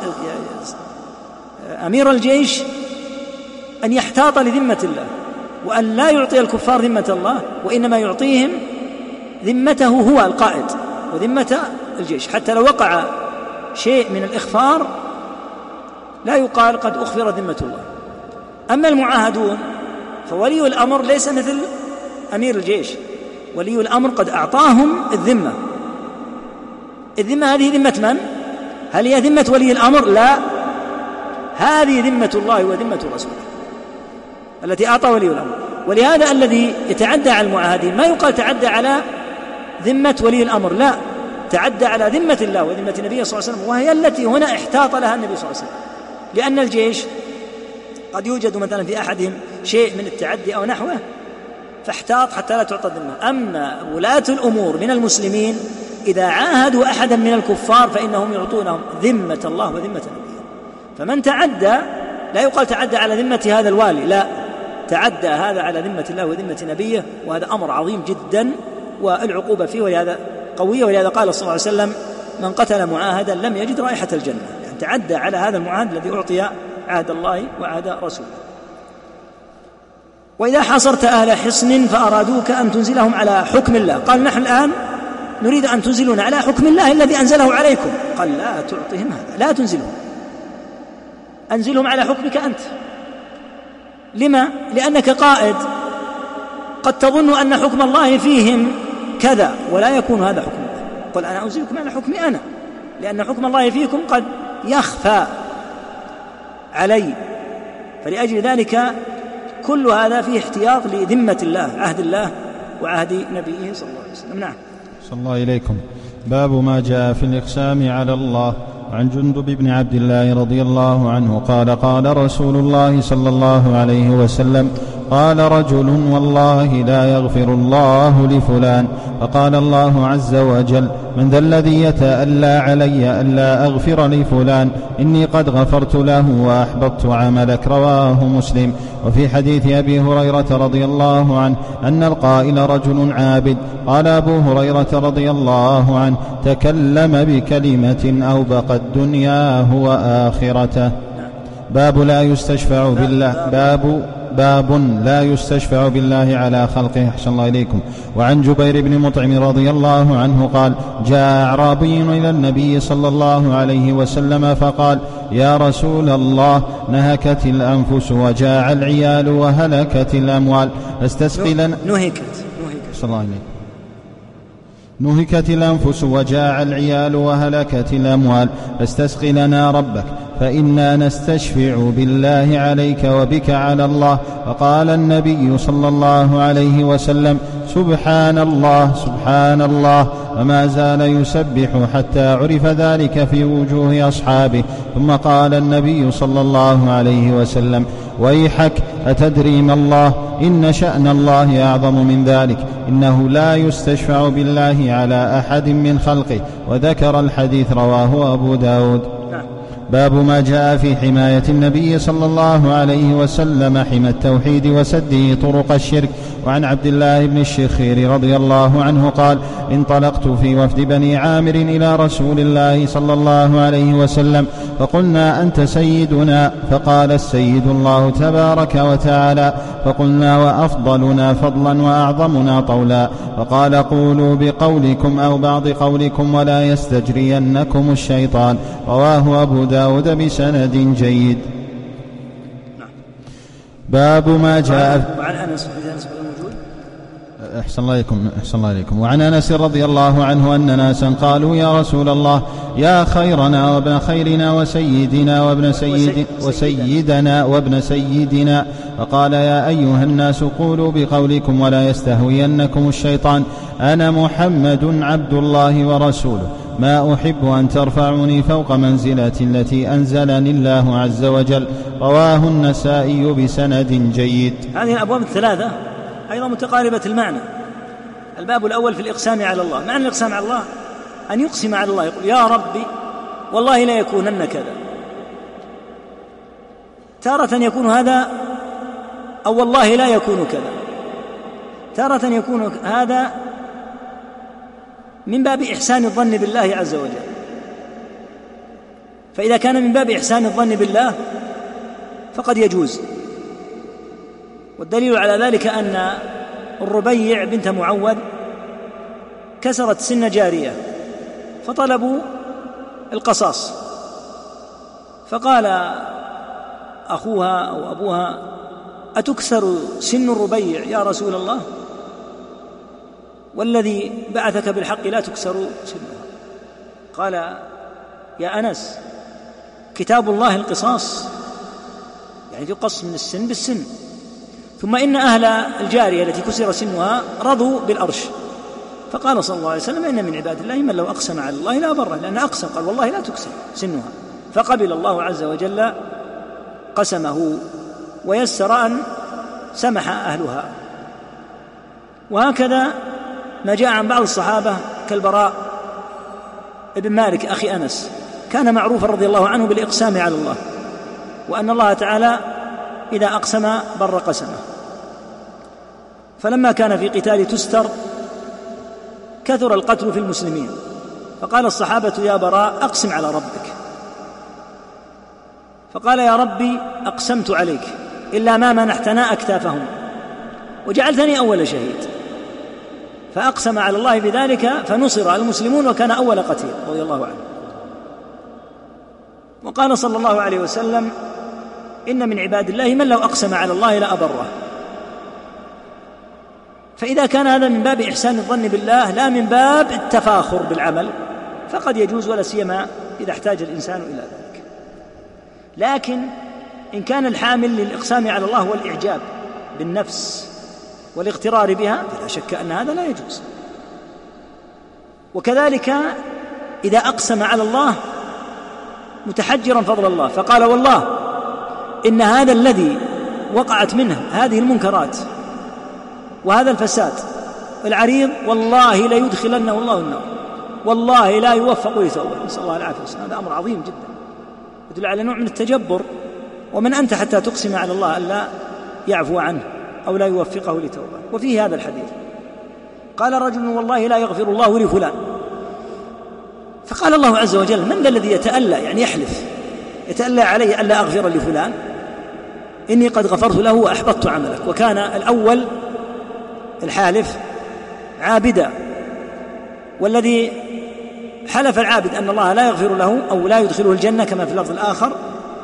Speaker 2: أمير الجيش أن يحتاط لذمة الله، وأن لا يعطي الكفار ذمة الله، وإنما يعطيهم ذمته هو القائد وذمة الجيش، حتى لو وقع شيء من الإخفار لا يقال قد أخفر ذمة الله. أما المعاهدون فولي الأمر ليس مثل أمير الجيش، ولي الأمر قد أعطاهم الذمة. الذمة هذه ذمة من؟ هل هي ذمة ولي الأمر؟ لا، هذه ذمة الله وذمة رسوله التي أعطى ولي الأمر. ولهذا الذي يتعدى على المعاهدين ما يقال تعدى على ذمة ولي الأمر، لا، تعدى على ذمة الله وذمة النبي صلى الله عليه وسلم، وهي التي هنا احتاط لها النبي صلى الله عليه وسلم، لأن الجيش قد يوجد مثلا في أحدهم شيء من التعدي أو نحوه فاحتاط حتى لا تعطى الذمة. أما ولاة الأمور من المسلمين إذا عاهدوا أحدا من الكفار فإنهم يعطونهم ذمة الله وذمة نبيه. فمن تعدى لا يقال تعدى على ذمة هذا الوالي، لا، تعدى هذا على ذمة الله وذمة نبيه، وهذا أمر عظيم جدا والعقوبة فيه ولهذا قوية. ولهذا قال صلى الله عليه وسلم من قتل معاهدا لم يجد رائحة الجنة، يعني تعدى على هذا المعاهد الذي أعطي عهد الله وعهد رسوله. وإذا حاصرت أهل حصن فأرادوك أن تنزلهم على حكم الله، قال نحن الآن نريد أن تنزلون على حكم الله الذي أنزله عليكم، قال لا تعطيهم هذا، لا تنزلهم، أنزلهم على حكمك أنت. لما؟ لأنك قائد، قد تظن أن حكم الله فيهم كذا ولا يكون هذا حكم الله، قل أنا أنزلكم على حكمي أنا، لأن حكم الله فيكم قد يخفى علي. فلأجل ذلك كل هذا فيه احتياط لذمة الله، عهد الله وعهد نبيه صلى الله عليه وسلم. نعم.
Speaker 1: صلى الله إليكم. باب ما جاء في الإقسام على الله. عن جندب بن عبد الله رضي الله عنه قال قال رسول الله صلى الله عليه وسلم قال رجل والله لا يغفر الله لفلان، فقال الله عز وجل من ذا الذي يتألى علي ألا أغفر لفلان إني قد غفرت له وأحبطت عملك، رواه مسلم. وفي حديث أبي هريرة رضي الله عنه أن القائل رجل عابد، قال أبو هريرة رضي الله عنه تكلم بكلمة أوبقت دنياه وآخرته. باب لا يستشفع بالله. باب باب لا يستشفع بالله على خلقه. أحسن الله إليكم. وعن جبير بن مطعم رضي الله عنه قال جاء أعرابي إلى النبي صلى الله عليه وسلم فقال يا رسول الله نهكت الأنفس وجاع العيال وهلكت الأموال فاستسقي لنا.
Speaker 2: نهكت
Speaker 1: صلى الله عليه وسلم. نهكت الأنفس وجاع العيال وهلكت الأموال فاستسقي لنا ربك فإنا نستشفع بالله عليك وبك على الله. فقال النبي صلى الله عليه وسلم سبحان الله سبحان الله، وما زال يسبح حتى عرف ذلك في وجوه أصحابه. ثم قال النبي صلى الله عليه وسلم ويحك أتدري ما الله؟ إن شأن الله أعظم من ذلك، إنه لا يستشفع بالله على أحد من خلقه. وذكر الحديث رواه أبو داود. باب ما جاء في حماية النبي صلى الله عليه وسلم حمى التوحيد وسده طرق الشرك. وعن عبد الله بن الشخير رضي الله عنه قال انطلقت في وفد بني عامر إلى رسول الله صلى الله عليه وسلم فقلنا أنت سيدنا، فقال السيد الله تبارك وتعالى، فقلنا وأفضلنا فضلا وأعظمنا طولا، فقال قولوا بقولكم أو بعض قولكم ولا يستجرينكم الشيطان. رواه أبو داود بسند جيد. باب ما جاء.
Speaker 2: وعن أنس الموجود.
Speaker 1: أحسن الله إليكم. أحسن الله إليكم. وعن أنس رضي الله عنه أن ناسا قالوا يا رسول الله يا خيرنا وابن خيرنا وسيدنا وابن سيد وسيدنا وابن سيدنا، فقال يا أيها الناس قولوا بقولكم ولا يستهوينكم الشيطان، أنا محمد عبد الله ورسوله، ما أحب أن ترفعني فوق منزلة التي أنزلني الله عز وجل. رواه النسائي بسند جيد.
Speaker 2: هذه الأبواب الثلاثة أيضا متقاربة المعنى. الباب الأول في الإقسام على الله. معنى الإقسام على الله أن يقسم على الله، يقول يا ربي والله لا يكونن كذا. تارة يكون هذا أو والله لا يكون كذا. تارة يكون هذا من باب إحسان الظن بالله عز وجل، فإذا كان من باب إحسان الظن بالله فقد يجوز. والدليل على ذلك أن الربيع بنت معوذ كسرت سن جارية فطلبوا القصاص، فقال أخوها أو أبوها: أتكسر سن الربيع يا رسول الله؟ والذي بعثك بالحق لا تكسر سنها. قال: يا أنس، كتاب الله القصاص، يعني تقص من السن بالسن. ثم إن أهل الجارية التي كسر سنها رضوا بالأرش. فقال صلى الله عليه وسلم: إن من عباد الله من لو أقسم على الله لا بره، لأن أقسم قال والله لا تكسر سنها، فقبل الله عز وجل قسمه ويسر أن سمح أهلها. وهكذا ما جاء عن بعض الصحابة كالبراء ابن مالك أخي أنس، كان معروفا رضي الله عنه بالإقسام على الله، وأن الله تعالى إذا أقسم بر قسمه. فلما كان في قتال تستر كثر القتل في المسلمين، فقال الصحابة: يا براء أقسم على ربك. فقال: يا ربي أقسمت عليك إلا ما منحتنا أكتافهم وجعلتني أول شهيد. فأقسم على الله بذلك فنصر المسلمون وكان أول قتيل رضي الله عنه. وقال صلى الله عليه وسلم: إن من عباد الله من لو أقسم على الله لأبره. فإذا كان هذا من باب إحسان الظن بالله لا من باب التفاخر بالعمل فقد يجوز، ولا سيما إذا احتاج الإنسان إلى ذلك. لكن إن كان الحامل للإقسام على الله هو الإعجاب بالنفس والاغترار بها فلا شك أن هذا لا يجوز. وكذلك إذا أقسم على الله متحجرا فضل الله فقال: والله إن هذا الذي وقعت منه هذه المنكرات وهذا الفساد العريض والله لا يدخلنه الله النار، والله لا يوفق لتوبة، نسأل الله العافية والسلامة. هذا أمر عظيم جدا يدل على نوع من التجبر. ومن أنت حتى تقسم على الله ألا يعفو عنه أو لا يوفقه لتوبة؟ وفيه هذا الحديث: قال رجل: والله لا يغفر الله لفلان. فقال الله عز وجل: من ذا الذي يتألى، يعني يحلف يتألى عليه ألا أغفر لفلان؟ إني قد غفرت له وأحبطت عملك. وكان الأول الحالف عابدا، والذي حلف العابد أن الله لا يغفر له أو لا يدخله الجنة كما في اللفظ الآخر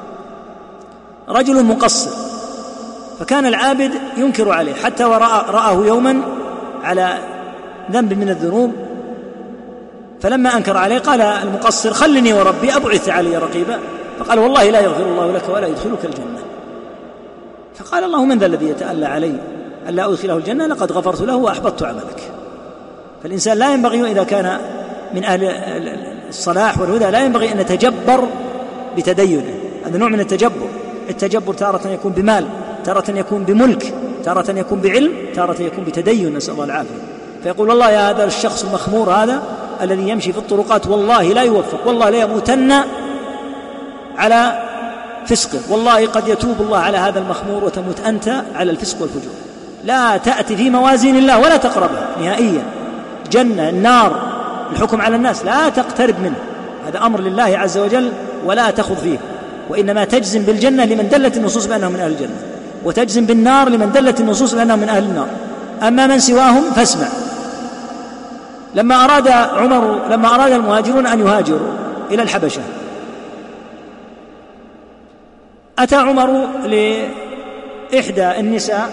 Speaker 2: رجل مقصر. فكان العابد ينكر عليه حتى ورآه يوما على ذنب من الذنوب، فلما أنكر عليه قال المقصر: خلني وربي أبعث علي رقيبا. فقال: والله لا يغفر الله لك ولا يدخلك الجنة. فقال الله: من ذا الذي يتألى علي ألا أدخله الجنة؟ لقد غفرت له وأحبطت عملك. فالإنسان لا ينبغي إذا كان من أهل الصلاح والهدى لا ينبغي أن يتجبر بتدينه، هذا نوع من التجبر. التجبر تارة يكون بمال، تارة يكون بملك، تارة يكون بعلم، تارة يكون بتدين، نسأل الله العافية. فيقول: والله يا هذا الشخص المخمور هذا الذي يمشي في الطرقات والله لا يوفق، والله لا يموتن على فسقه، والله قد يتوب الله على هذا المخمور وتموت أنت على الفسق والفجور. لا تأتي في موازين الله ولا تقربها نهائيا. جنة، النار، الحكم على الناس لا تقترب منه، هذا أمر لله عز وجل ولا تخض فيه. وإنما تجزم بالجنة لمن دلت النصوص بأنه من أهل الجنة، وتجزم بالنار لمن دلت النصوص بأنه من أهل النار. أما من سواهم فاسمع. لما أراد عمر لما أراد المهاجرون أن يهاجروا إلى الحبشة أتى عمر لإحدى النساء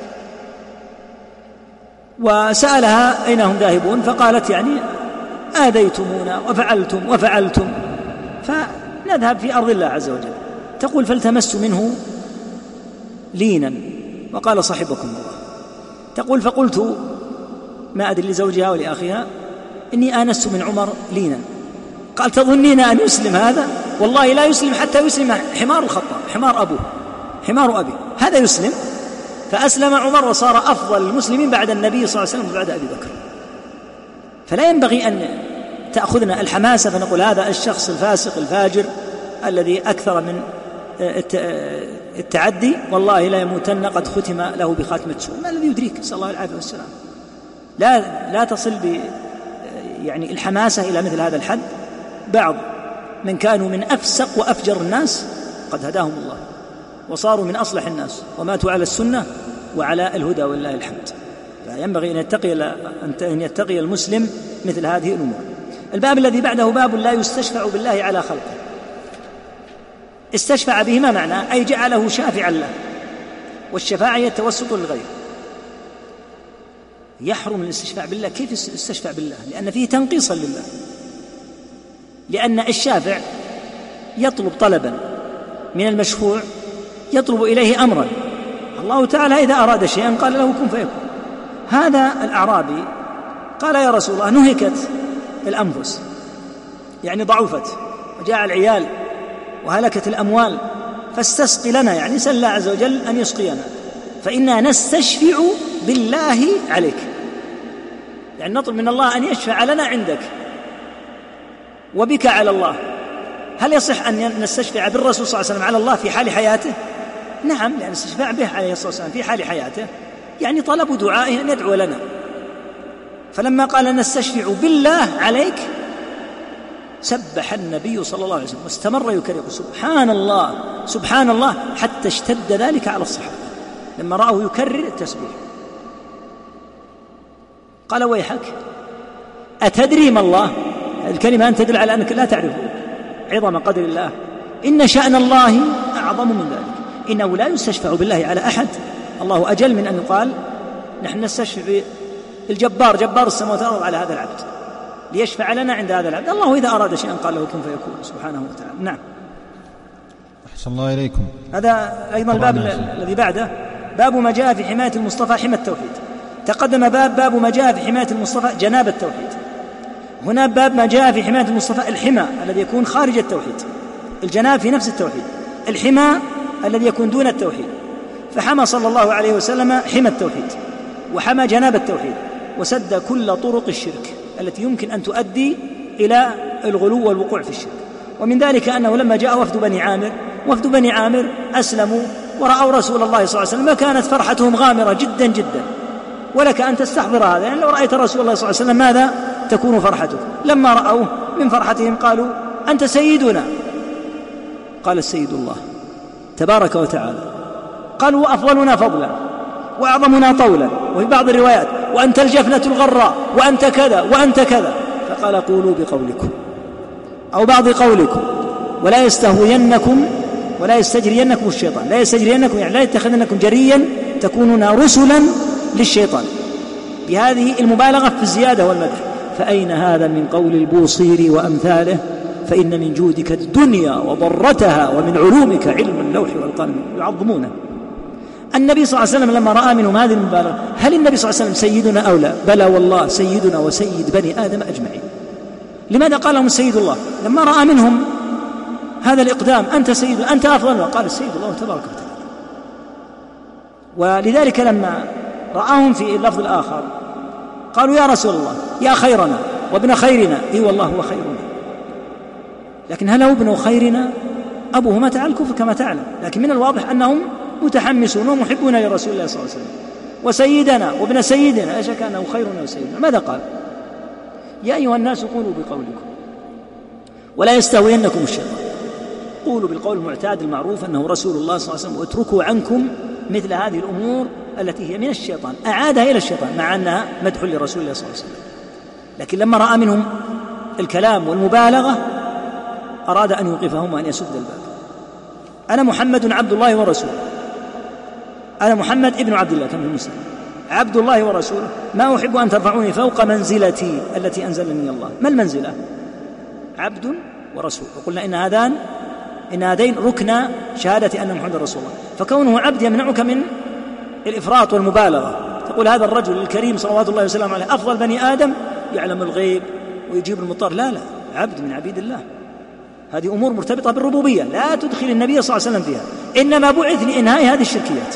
Speaker 2: وسألها أين هم ذاهبون، فقالت: يعني آذيتمونا وفعلتم وفعلتم فنذهب في أرض الله عز وجل. تقول: فالتمست منه لينا وقال: صاحبكم الله. تقول: فقلت ما أدري لزوجها ولأخيها: إني آنست من عمر لينا. قال: تظنين أن يسلم هذا؟ والله لا يسلم حتى يسلم حمار الخطاب، حمار أبوه، حمار أبي، هذا يسلم. فأسلم عمر وصار أفضل المسلمين بعد النبي صلى الله عليه وسلم وبعد أبي بكر. فلا ينبغي أن تأخذنا الحماسة فنقول هذا الشخص الفاسق الفاجر الذي أكثر من التعدي والله لا يموتن قد ختم له بخاتمة سوء. ما الذي يدريك؟ نسأل الله العافية والسلام. لا لا تصل ب يعني الحماسة إلى مثل هذا الحد. بعض من كانوا من أفسق وأفجر الناس قد هداهم الله وصاروا من أصلح الناس وماتوا على السنة وعلى الهدى ولله الحمد. فينبغي أن يتقي أن يتقي المسلم مثل هذه الأمور. الباب الذي بعده باب لا يستشفع بالله على خلقه. استشفع به ما معنى؟ أي جعله شافعا له، والشفاعة هي التوسط للغير. يحرم الاستشفاع بالله. كيف يستشفع بالله؟ لأن فيه تنقيصا لله، لأن الشافع يطلب طلبا من المشفوع، يطلب إليه أمرا. الله تعالى إذا أراد شيئا قال له كن فيكون. هذا الأعرابي قال يا رسول الله نهكت الأنفس، يعني ضعفت وجاء العيال وهلكت الأموال، فاستسقي لنا، يعني سل الله عز وجل أن يسقينا، فإنا نستشفع بالله عليك، يعني نطلب من الله أن يشفع لنا عندك وبك على الله. هل يصح أن نستشفع بالرسول صلى الله عليه وسلم على الله في حال حياته؟ نعم، لأن الاستشفاع به عليه الصلاة والسلام في حال حياته يعني طلب دعائه أن يدعو لنا. فلما قال نستشفع بالله عليك سبح النبي صلى الله عليه وسلم واستمر يكرر سبحان الله سبحان الله حتى اشتد ذلك على الصحابة لما رأوه يكرر التسبيح. قال ويحك أتدري ما الله؟ الكلمة أن تدل على أنك لا تعرف عظم قدر الله. إن شأن الله أعظم من ذلك. إنه لا يستشفع بالله على أحد، الله أجل من أن يقال نحن نستشفع الجبار جبار السماوات والأرض على هذا العبد ليشفع لنا عند هذا العبد. الله إذا أراد شيئا قال له كن فيكون سبحانه وتعالى. نعم.
Speaker 1: أحسن الله إليكم.
Speaker 2: هذا أيضا الباب الذي بعده باب ما جاء في حماية المصطفى حمى التوحيد. تقدم باب باب ما جاء في حماية المصطفى جناب التوحيد. هنا باب ما جاء في حماية المصطفى الحمى الذي يكون خارج التوحيد. الجناب في نفس التوحيد، الحمى الذي يكون دون التوحيد. فحمى صلى الله عليه وسلم حمى التوحيد وحمى جناب التوحيد وسد كل طرق الشرك التي يمكن أن تؤدي إلى الغلو والوقوع في الشرك. ومن ذلك أنه لما جاء وفد بني عامر وفد بني عامر أسلموا ورأوا رسول الله صلى الله عليه وسلم ما كانت فرحتهم غامرة جدا جدا، ولك أن تستحضر هذا، يعني لو رأيت رسول الله صلى الله عليه وسلم ماذا تكون فرحتك؟ لما رأوه من فرحتهم قالوا أنت سيدنا. قال السيد الله تبارك وتعالى. قالوا وأفضلنا فضلا وأعظمنا طولا، وفي بعض الروايات وأنت الجفنة الغراء وأنت كذا وأنت كذا. فقال قولوا بقولكم أو بعض قولكم ولا يستهوينكم ولا يستجرينكم الشيطان. لا يستجرينكم يعني لا يتخذنكم جريا تكونون رسلا للشيطان، بهذه المبالغة في الزيادة والمدح. فأين هذا من قول البوصيري وأمثاله؟ فإن من جودك الدنيا وضرتها ومن علومك علم اللوح والقلم. يعظمونه. النبي صلى الله عليه وسلم لما رأى منهم هذه المبالغة، هل النبي صلى الله عليه وسلم سيدنا أو لا؟ بلى والله سيدنا وسيد بني آدم أجمعين. لماذا قال لهم السيد الله؟ لما رأى منهم هذا الإقدام أنت سيد أنت أفضل، قال السيد الله تبارك وتعالى. ولذلك لما رآهم في اللفظ الآخر قالوا يا رسول الله يا خيرنا وابن خيرنا. إي والله هو خيرنا، لكن هل هو ابن خيرنا؟ أبوه مات على الكفر كما تعلم، لكن من الواضح أنهم متحمسون ومحبون لرسول الله صلى الله عليه وسلم. وسيدنا وابن سيدنا لا شك أنه خيرنا وسيدنا. ماذا قال؟ يا أيها الناس قولوا بقولكم ولا يستهوينكم الشيطان. قولوا بالقول المعتاد المعروف أنه رسول الله صلى الله عليه وسلم، واتركوا عنكم مثل هذه الأمور التي هي من الشيطان. أعادها إلى الشيطان مع أنها مدح لرسول الله صلى الله عليه وسلم، لكن لما رأى منهم الكلام والمبالغة أراد أن يوقفهم وأن يسد الباب. أنا محمد عبد الله ورسوله. أنا محمد ابن عبد الله كما في مسلم عبد الله ورسوله، ما أحب أن ترفعوني فوق منزلتي التي أنزلني الله. ما المنزلة؟ عبد ورسول. وقلنا إن هذان إن هذين ركن شهادة أن محمد رسول الله. فكونه عبد يمنعك من الإفراط والمبالغة. تقول هذا الرجل الكريم صلوات الله وسلامه عليه أفضل بني آدم يعلم الغيب ويجيب المضطر. لا لا، عبد من عبيد الله. هذه أمور مرتبطة بالربوبية لا تدخل النبي صلى الله عليه وسلم فيها، إنما بعث لإنهاء هذه الشركيات.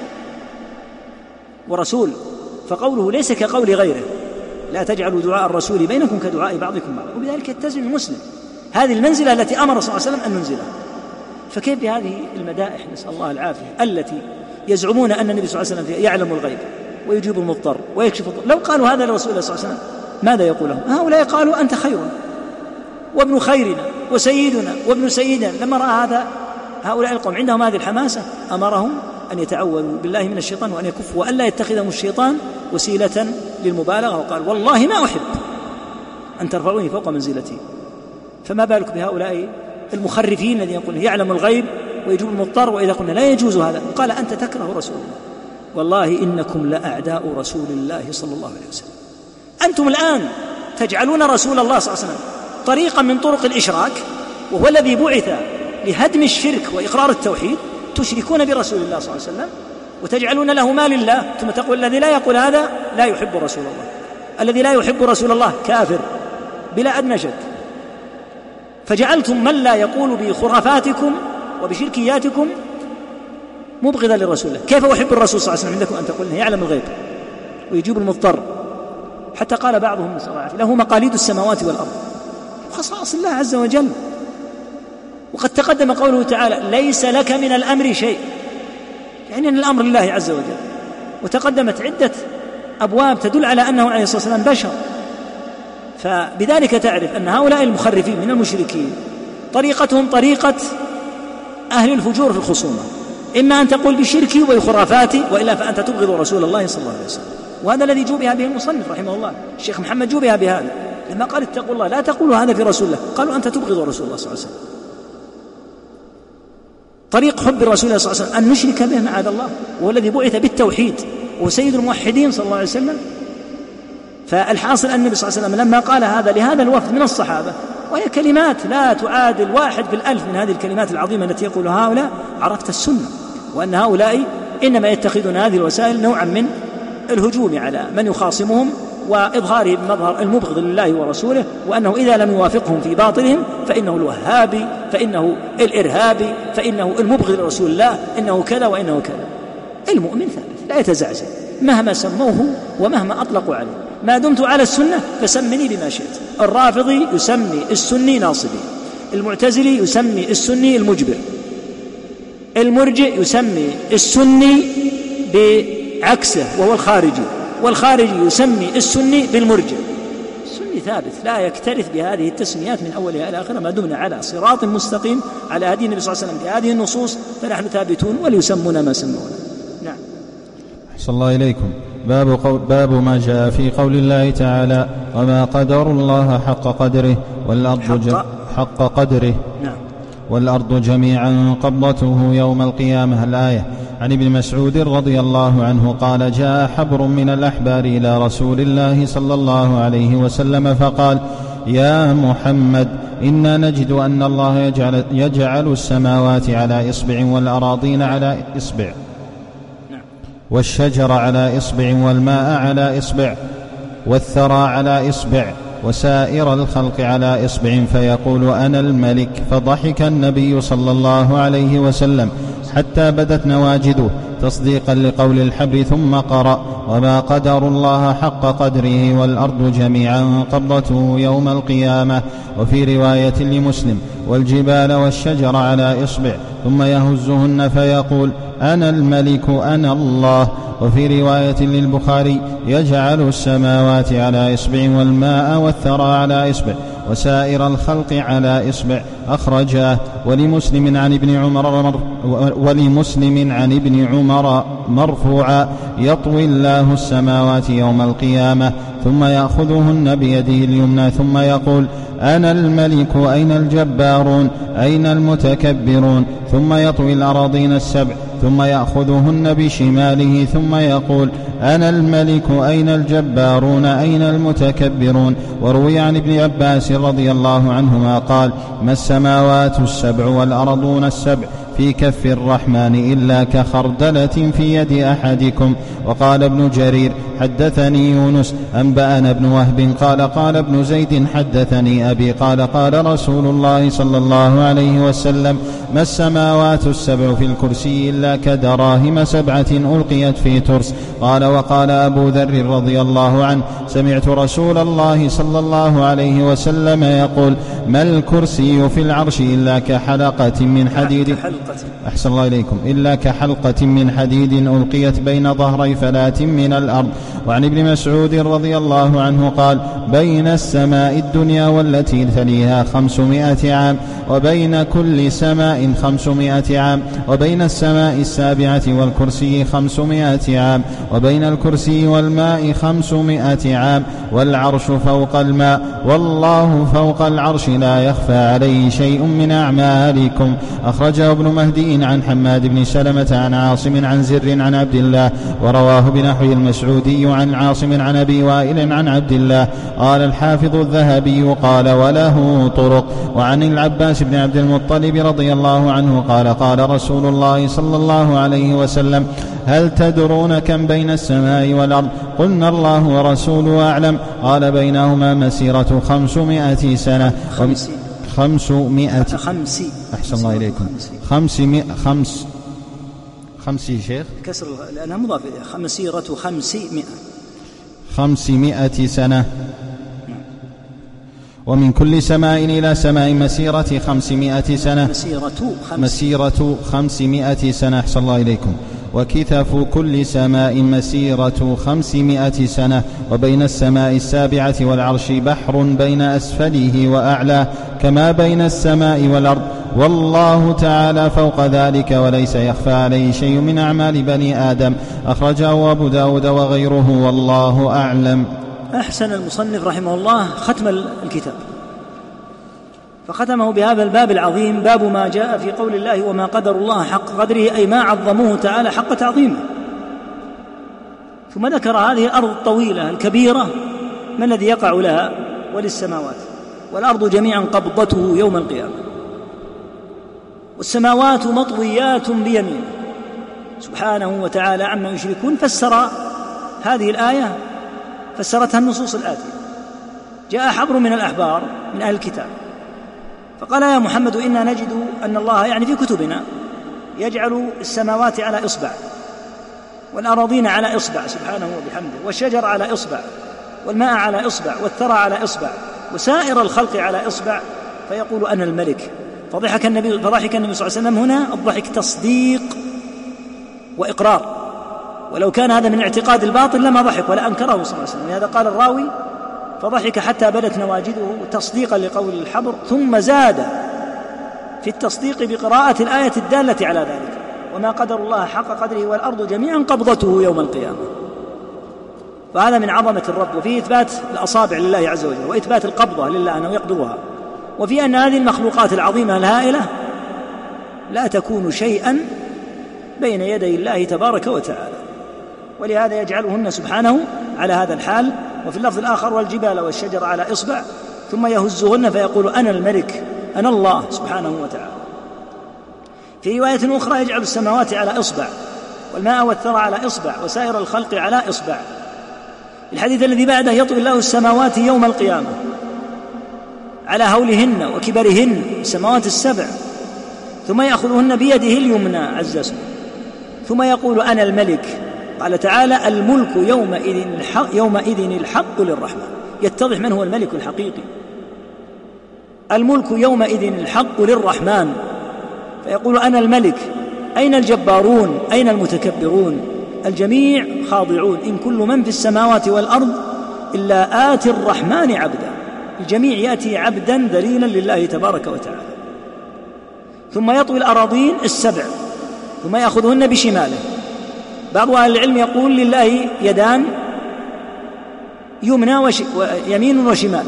Speaker 2: ورسول فقوله ليس كقول غيره، لا تجعلوا دعاء الرسول بينكم كدعاء بعضكم بعضا. وبذلك يتزن المسلم هذه المنزلة التي أمر صلى الله عليه وسلم أن ننزلها. فكيف بهذه المدائح نسأل الله العافية التي يزعمون أن النبي صلى الله عليه وسلم يعلم الغيب ويجيب المضطر ويكشف الضر؟ لو قالوا هذا لرسول الله صلى الله عليه وسلم ماذا يقول لهم؟ هؤلاء قالوا أنت خيرنا وابن خيرنا وسيدنا وابن سيدنا. لما رأى هذا هؤلاء القوم عندهم هذه الحماسة أمرهم أن يتعوذوا بالله من الشيطان وأن يكفوا وألا يتخذهم الشيطان وسيلة للمبالغة، وقال والله ما أحب أن ترفعوني فوق منزلتي. فما بالك بهؤلاء المخرفين الذين يقولون يعلم الغيب ويجوب المضطر، وإذا قلنا لا يجوز هذا قال أنت تكره رسول الله. والله إنكم لأعداء رسول الله صلى الله عليه وسلم. أنتم الآن تجعلون رسول الله صلى الله عليه وسلم طريقا من طرق الإشراك، وهو الذي بعث لهدم الشرك وإقرار التوحيد، تشركون برسول الله صلى الله عليه وسلم وتجعلون له ما لله، ثم تقول الذي لا يقول هذا لا يحب رسول الله، الذي لا يحب رسول الله كافر بلا أدنى شك. فجعلتم من لا يقول بخرافاتكم وبشركياتكم مبغضا للرسول الله. كيف أحب الرسول صلى الله عليه وسلم عندكم أن تقول يعلم الغيب ويجيب المضطر؟ حتى قال بعضهم له مقاليد السماوات والأرض، خصائص الله عز وجل. وقد تقدم قوله تعالى ليس لك من الأمر شيء، يعني أن الأمر لله عز وجل. وتقدمت عدة أبواب تدل على أنه عليه الصلاة والسلام بشر. فبذلك تعرف أن هؤلاء المخرفين من المشركين طريقتهم طريقة أهل الفجور في الخصومة، إما أن تقول بشركي وخرافاتي، وإلا فأنت تبغض رسول الله صلى الله عليه وسلم. وهذا الذي جوبها به المصنف رحمه الله الشيخ محمد جوبها بهذا، لما قال اتقوا الله لا تقولوا هذا في رسول الله، قالوا أنت تبغض رسول الله صلى الله عليه وسلم. طريق حب الرسول صلى الله عليه وسلم أن نشرك به معاذ الله، وهو الذي بعث بالتوحيد وسيد الموحدين صلى الله عليه وسلم. فالحاصل أن النبي صلى الله عليه وسلم لما قال هذا لهذا الوفد من الصحابة، وهي كلمات لا تعادل واحد في الألف من هذه الكلمات العظيمة التي يقولها هؤلاء، عرفت السنة، وأن هؤلاء إنما يتخذون هذه الوسائل نوعا من الهجوم على من يخاصمهم وإظهاره بمظهر المبغض لله ورسوله، وأنه إذا لم يوافقهم في باطلهم فإنه الوهابي، فإنه الإرهابي، فإنه المبغض لرسول الله، إنه كذا وإنه كذا. المؤمن ثابت لا يتزعزع مهما سموه ومهما أطلقوا عليه، ما دمت على السنة فسمني بما شئت. الرافضي يسمي السني ناصبي، المعتزلي يسمي السني المجبر، المرجئ يسمي السني بعكسه وهو الخارجي، والخارجي يسمي السني بالمرجئ. السني ثابت لا يكترث بهذه التسميات من أولها إلى آخرها، ما دمنا على صراط مستقيم على هدي النبي صلى الله عليه وسلم بهذه النصوص فنحن ثابتون، وليسمونا ما سمونا. نعم.
Speaker 1: أحسن الله إليكم. باب, قول باب ما جاء في قول الله تعالى وما قدر الله حق قدره والأرض حق, حق قدره.
Speaker 2: نعم.
Speaker 1: والأرض جميعا قبضته يوم القيامة. الآية. عن ابن مسعود رضي الله عنه قال جاء حبر من الأحبار إلى رسول الله صلى الله عليه وسلم فقال يا محمد إنا نجد أن الله يجعل, يجعل السماوات على إصبع والأراضين على إصبع والشجر على إصبع والماء على إصبع والثرى على إصبع وسائر الخلق على إصبع فيقول أنا الملك. فضحك النبي صلى الله عليه وسلم حتى بدت نواجذه تصديقا لقول الحبر ثم قرأ وما قدر الله حق قدره والأرض جميعا قبضته يوم القيامة. وفي رواية لمسلم والجبال والشجر على إصبع ثم يهزهن فيقول أنا الملك أنا الله. وفي رواية للبخاري يجعل السماوات على إصبع والماء والثرى على إصبع وسائر الخلق على إصبع أخرجاه. ولمسلم عن ابن عمر ولمسلم عن ابن عمر مرفوعا يطوي الله السماوات يوم القيامة ثم يأخذهن بيده اليمنى ثم يقول أنا الملك أين الجبارون أين المتكبرون ثم يطوي الأراضين السبع ثم يأخذهن بشماله ثم يقول أنا الملك أين الجبارون أين المتكبرون. وروي عن ابن عباس رضي الله عنهما قال ما السماوات السبع والأرضون السبع في كف الرحمن إلا كخردلة في يد أحدكم. وقال ابن جرير حدثني يونس أنبأنا ابن وهب قال قال ابن زيد حدثني أبي قال قال رسول الله صلى الله عليه وسلم ما السماوات السبع في الكرسي إلا كدراهم سبعة ألقيت في ترس. قال وقال أبو ذر رضي الله عنه سمعت رسول الله صلى الله عليه وسلم يقول ما الكرسي في العرش إلا كحلقة من حديد أحسن الله إليكم إلا كحلقة من حديد ألقيت بين ظهري فلاة من الأرض. وعن ابن مسعود رضي الله عنه قال بين السماء الدنيا والتي تليها خمسمائة عام وبين كل سماء خمسمائة عام وبين السماء السابعة والكرسي خمسمائة عام وبين الكرسي والماء خمسمائة عام والعرش فوق الماء والله فوق العرش لا يخفى عليه شيء من أعمالكم. أخرجه ابن مهدي عن حماد بن سلمة عن عاصم عن زر عن عبد الله ورواه بنحو المسعودي عن عاصم عن أبي وائل عن عبد الله. قال الحافظ الذهبي قال وله طرق. وعن العباس بن عبد المطلب رضي الله عنه قال قال رسول الله صلى الله عليه وسلم هل تدرون كم بين السماء والأرض؟ قلنا الله ورسوله أعلم. قال بينهما مسيرة خمسمائة سنة خمسمائة
Speaker 2: خمسي
Speaker 1: أحسن الله إليكم خمسمائة خمس خمسي شيخ
Speaker 2: كسر لأنها مضاف إليها مسيرة خمسمائة
Speaker 1: خمسمائة سنة ومن كل سماء إلى سماء مسيرة خمسمائة سنة
Speaker 2: مسيرة, خمس
Speaker 1: مسيرة خمسمائة سنة أحسن الله إليكم. وكثف كل سماء مسيرة خمسمائة سنة وبين السماء السابعة والعرش بحر بين أسفله وأعلاه كما بين السماء والأرض والله تعالى فوق ذلك وليس يخفى عليه شيء من أعمال بني آدم. أخرجه أبو داود وغيره والله أعلم.
Speaker 2: أحسن المصنف رحمه الله ختم الكتاب فختمه بهذا الباب العظيم باب ما جاء في قول الله وما قدر الله حق قدره أي ما عظموه تعالى حق تعظيمه. ثم ذكر هذه الأرض الطويلة الكبيرة ما الذي يقع لها وللسماوات والأرض جميعا قبضته يوم القيامة والسماوات مطويات بيمينه سبحانه وتعالى عما يشركون. فسر هذه الآية فسرتها النصوص الآتية. جاء حبر من الأحبار من أهل الكتاب فقال يا محمد إنا نجد أن الله يعني في كتبنا يجعل السماوات على إصبع والأراضين على إصبع سبحانه وبحمده والشجر على إصبع والماء على إصبع والثرى على إصبع وسائر الخلق على إصبع فيقول أنا الملك. فضحك النبي, فضحك النبي صلى الله عليه وسلم هنا الضحك تصديق وإقرار ولو كان هذا من اعتقاد الباطل لما ضحك ولا أنكره صلى الله عليه وسلم. لهذا قال الراوي فضحك حتى بدت نواجذه تصديقا لقول الحبر ثم زاد في التصديق بقراءة الآية الدالة على ذلك وما قدر الله حق قدره والأرض جميعا قبضته يوم القيامة. فهذا من عظمة الرب وفيه إثبات الأصابع لله عز وجل وإثبات القبضة لله أنه يقبضها وفي أن هذه المخلوقات العظيمة الهائلة لا تكون شيئا بين يدي الله تبارك وتعالى ولهذا يجعلهن سبحانه على هذا الحال. وفي اللفظ الآخر والجبال والشجر على إصبع ثم يهزهن فيقول أنا الملك أنا الله سبحانه وتعالى. في رواية أخرى يجعل السماوات على إصبع والماء والثرى على إصبع وسائر الخلق على إصبع. الحديث الذي بعده يطوي الله السماوات يوم القيامة على هولهن وكبرهن السماوات السبع ثم يأخذهن بيده اليمنى عز اسمه ثم يقول أنا الملك. قال تعالى الملك يومئذ الحق, يومئذ الحق للرحمن. يتضح من هو الملك الحقيقي. الملك يومئذ الحق للرحمن فيقول أنا الملك. أين الجبارون أين المتكبرون؟ الجميع خاضعون إن كل من في السماوات والأرض إلا آتي الرحمن عبدا. الجميع يأتي عبدا ذليلا لله تبارك وتعالى. ثم يطوي الأراضين السبع ثم يأخذهن بشماله. بعض أهل العلم يقول لله يدان يمنى ويمين وشمال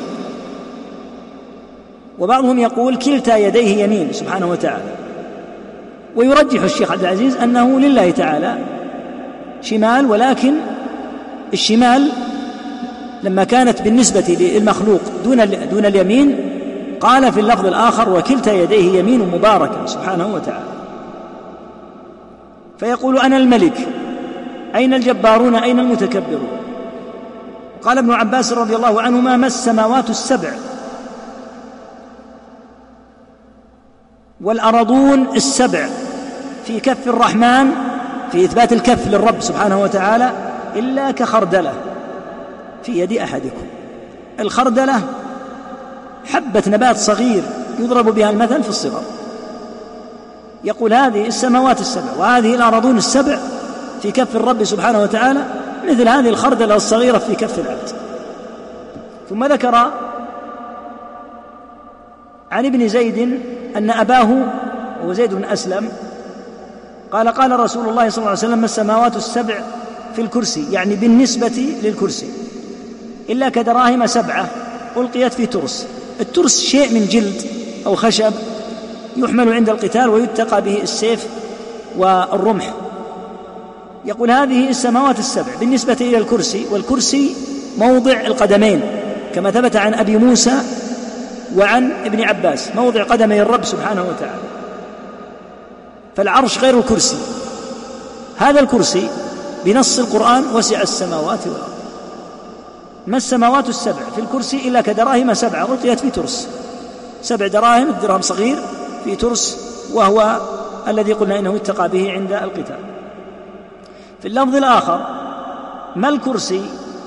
Speaker 2: وبعضهم يقول كلتا يديه يمين سبحانه وتعالى. ويرجح الشيخ عبد العزيز أنه لله تعالى شمال ولكن الشمال لما كانت بالنسبة للمخلوق دون دون اليمين قال في اللفظ الآخر وكلتا يديه يمين مباركة سبحانه وتعالى. فيقول أنا الملك أين الجبارون أين المتكبرون؟ قال ابن عباس رضي الله عنهما ما السماوات السبع والأرضون السبع في كف الرحمن في إثبات الكف للرب سبحانه وتعالى إلا كخردلة في يد أحدكم. الخردلة حبة نبات صغير يضرب بها المثل في الصغر. يقول هذه السماوات السبع وهذه الأراضون السبع في كف الرب سبحانه وتعالى مثل هذه الخردلة الصغيرة في كف العبد. ثم ذكر عن ابن زيد أن أباه هو زيد بن أسلم قال قال رسول الله صلى الله عليه وسلم: السماوات السبع في الكرسي، يعني بالنسبة للكرسي، إلا كدراهم سبعة ألقيت في ترس. الترس شيء من جلد أو خشب يحمل عند القتال ويتقى به السيف والرمح. يقول هذه السماوات السبع بالنسبة إلى الكرسي، والكرسي موضع القدمين كما ثبت عن أبي موسى وعن ابن عباس، موضع قدمي الرب سبحانه وتعالى. فالعرش غير الكرسي. هذا الكرسي بنص القرآن وسع السماوات والأرض. ما السماوات السبع في الكرسي إلا كدراهم سبعة ألقيت في ترس. سبع دراهم، الدرهم صغير في ترس، وهو الذي قلنا إنه يتقى به عند القتال. في اللفظ الآخر: ما الكرسي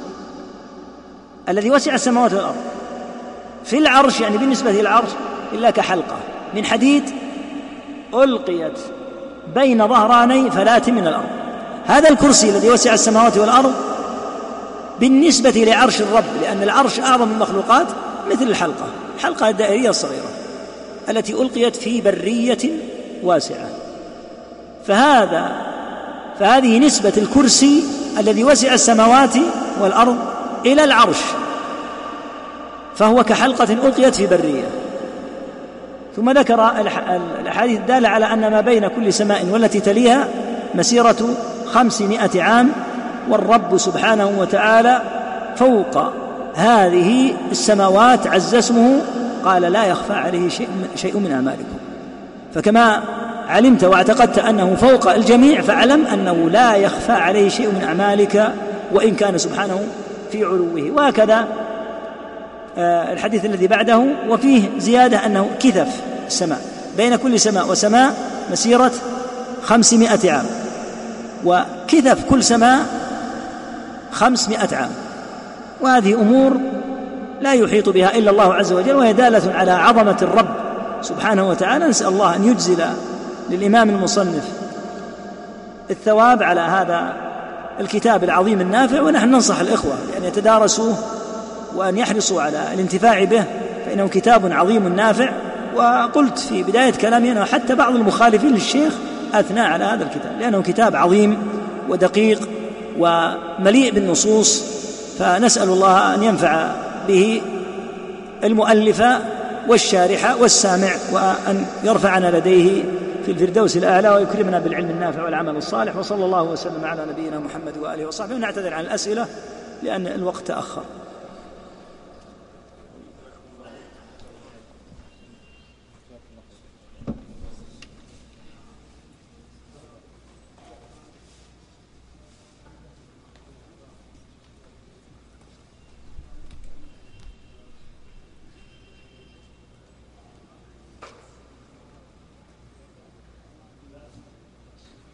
Speaker 2: الذي وسع السماوات والأرض في العرش، يعني بالنسبة للعرش، إلا كحلقة من حديد ألقيت بين ظهراني فلاة من الأرض. هذا الكرسي الذي وسع السماوات والأرض بالنسبة لعرش الرب، لأن العرش أعظم المخلوقات، مثل الحلقة، الحلقة الدائرية الصغيرة التي ألقيت في برية واسعة. فهذا فهذه نسبة الكرسي الذي وسع السماوات والأرض إلى العرش، فهو كحلقة ألقيت في برية. ثم ذكر الأحاديث الدالة على أن ما بين كل سماء والتي تليها مسيرة خمسمائة عام، والرب سبحانه وتعالى فوق هذه السماوات عز اسمه، قال: لا يخفى عليه شيء من أعمالكم. فكما علمت واعتقدت أنه فوق الجميع، فاعلم أنه لا يخفى عليه شيء من أعمالك وإن كان سبحانه في علوه. وهكذا الحديث الذي بعده، وفيه زيادة أنه كثف السماء، بين كل سماء وسماء مسيرة خمسمائة عام، وكثف كل سماء خمسمائة عام. وهذه أمور لا يحيط بها إلا الله عز وجل، وهي دالة على عظمة الرب سبحانه وتعالى. نسأل الله أن يجزل للإمام المصنف الثواب على هذا الكتاب العظيم النافع، ونحن ننصح الإخوة بأن يتدارسوه وأن يحرصوا على الانتفاع به، فإنه كتاب عظيم نافع. وقلت في بداية كلامي أنه حتى بعض المخالفين للشيخ أثنى على هذا الكتاب، لأنه كتاب عظيم ودقيق ومليء بالنصوص. فنسأل الله أن ينفع به المؤلف والشارح والسامع، وأن يرفعنا لديه في الفردوس الأعلى، ويكرمنا بالعلم النافع والعمل الصالح. وصلى الله وسلم على نبينا محمد وآله وصحبه. ونعتذر عن الأسئلة لأن الوقت تأخر.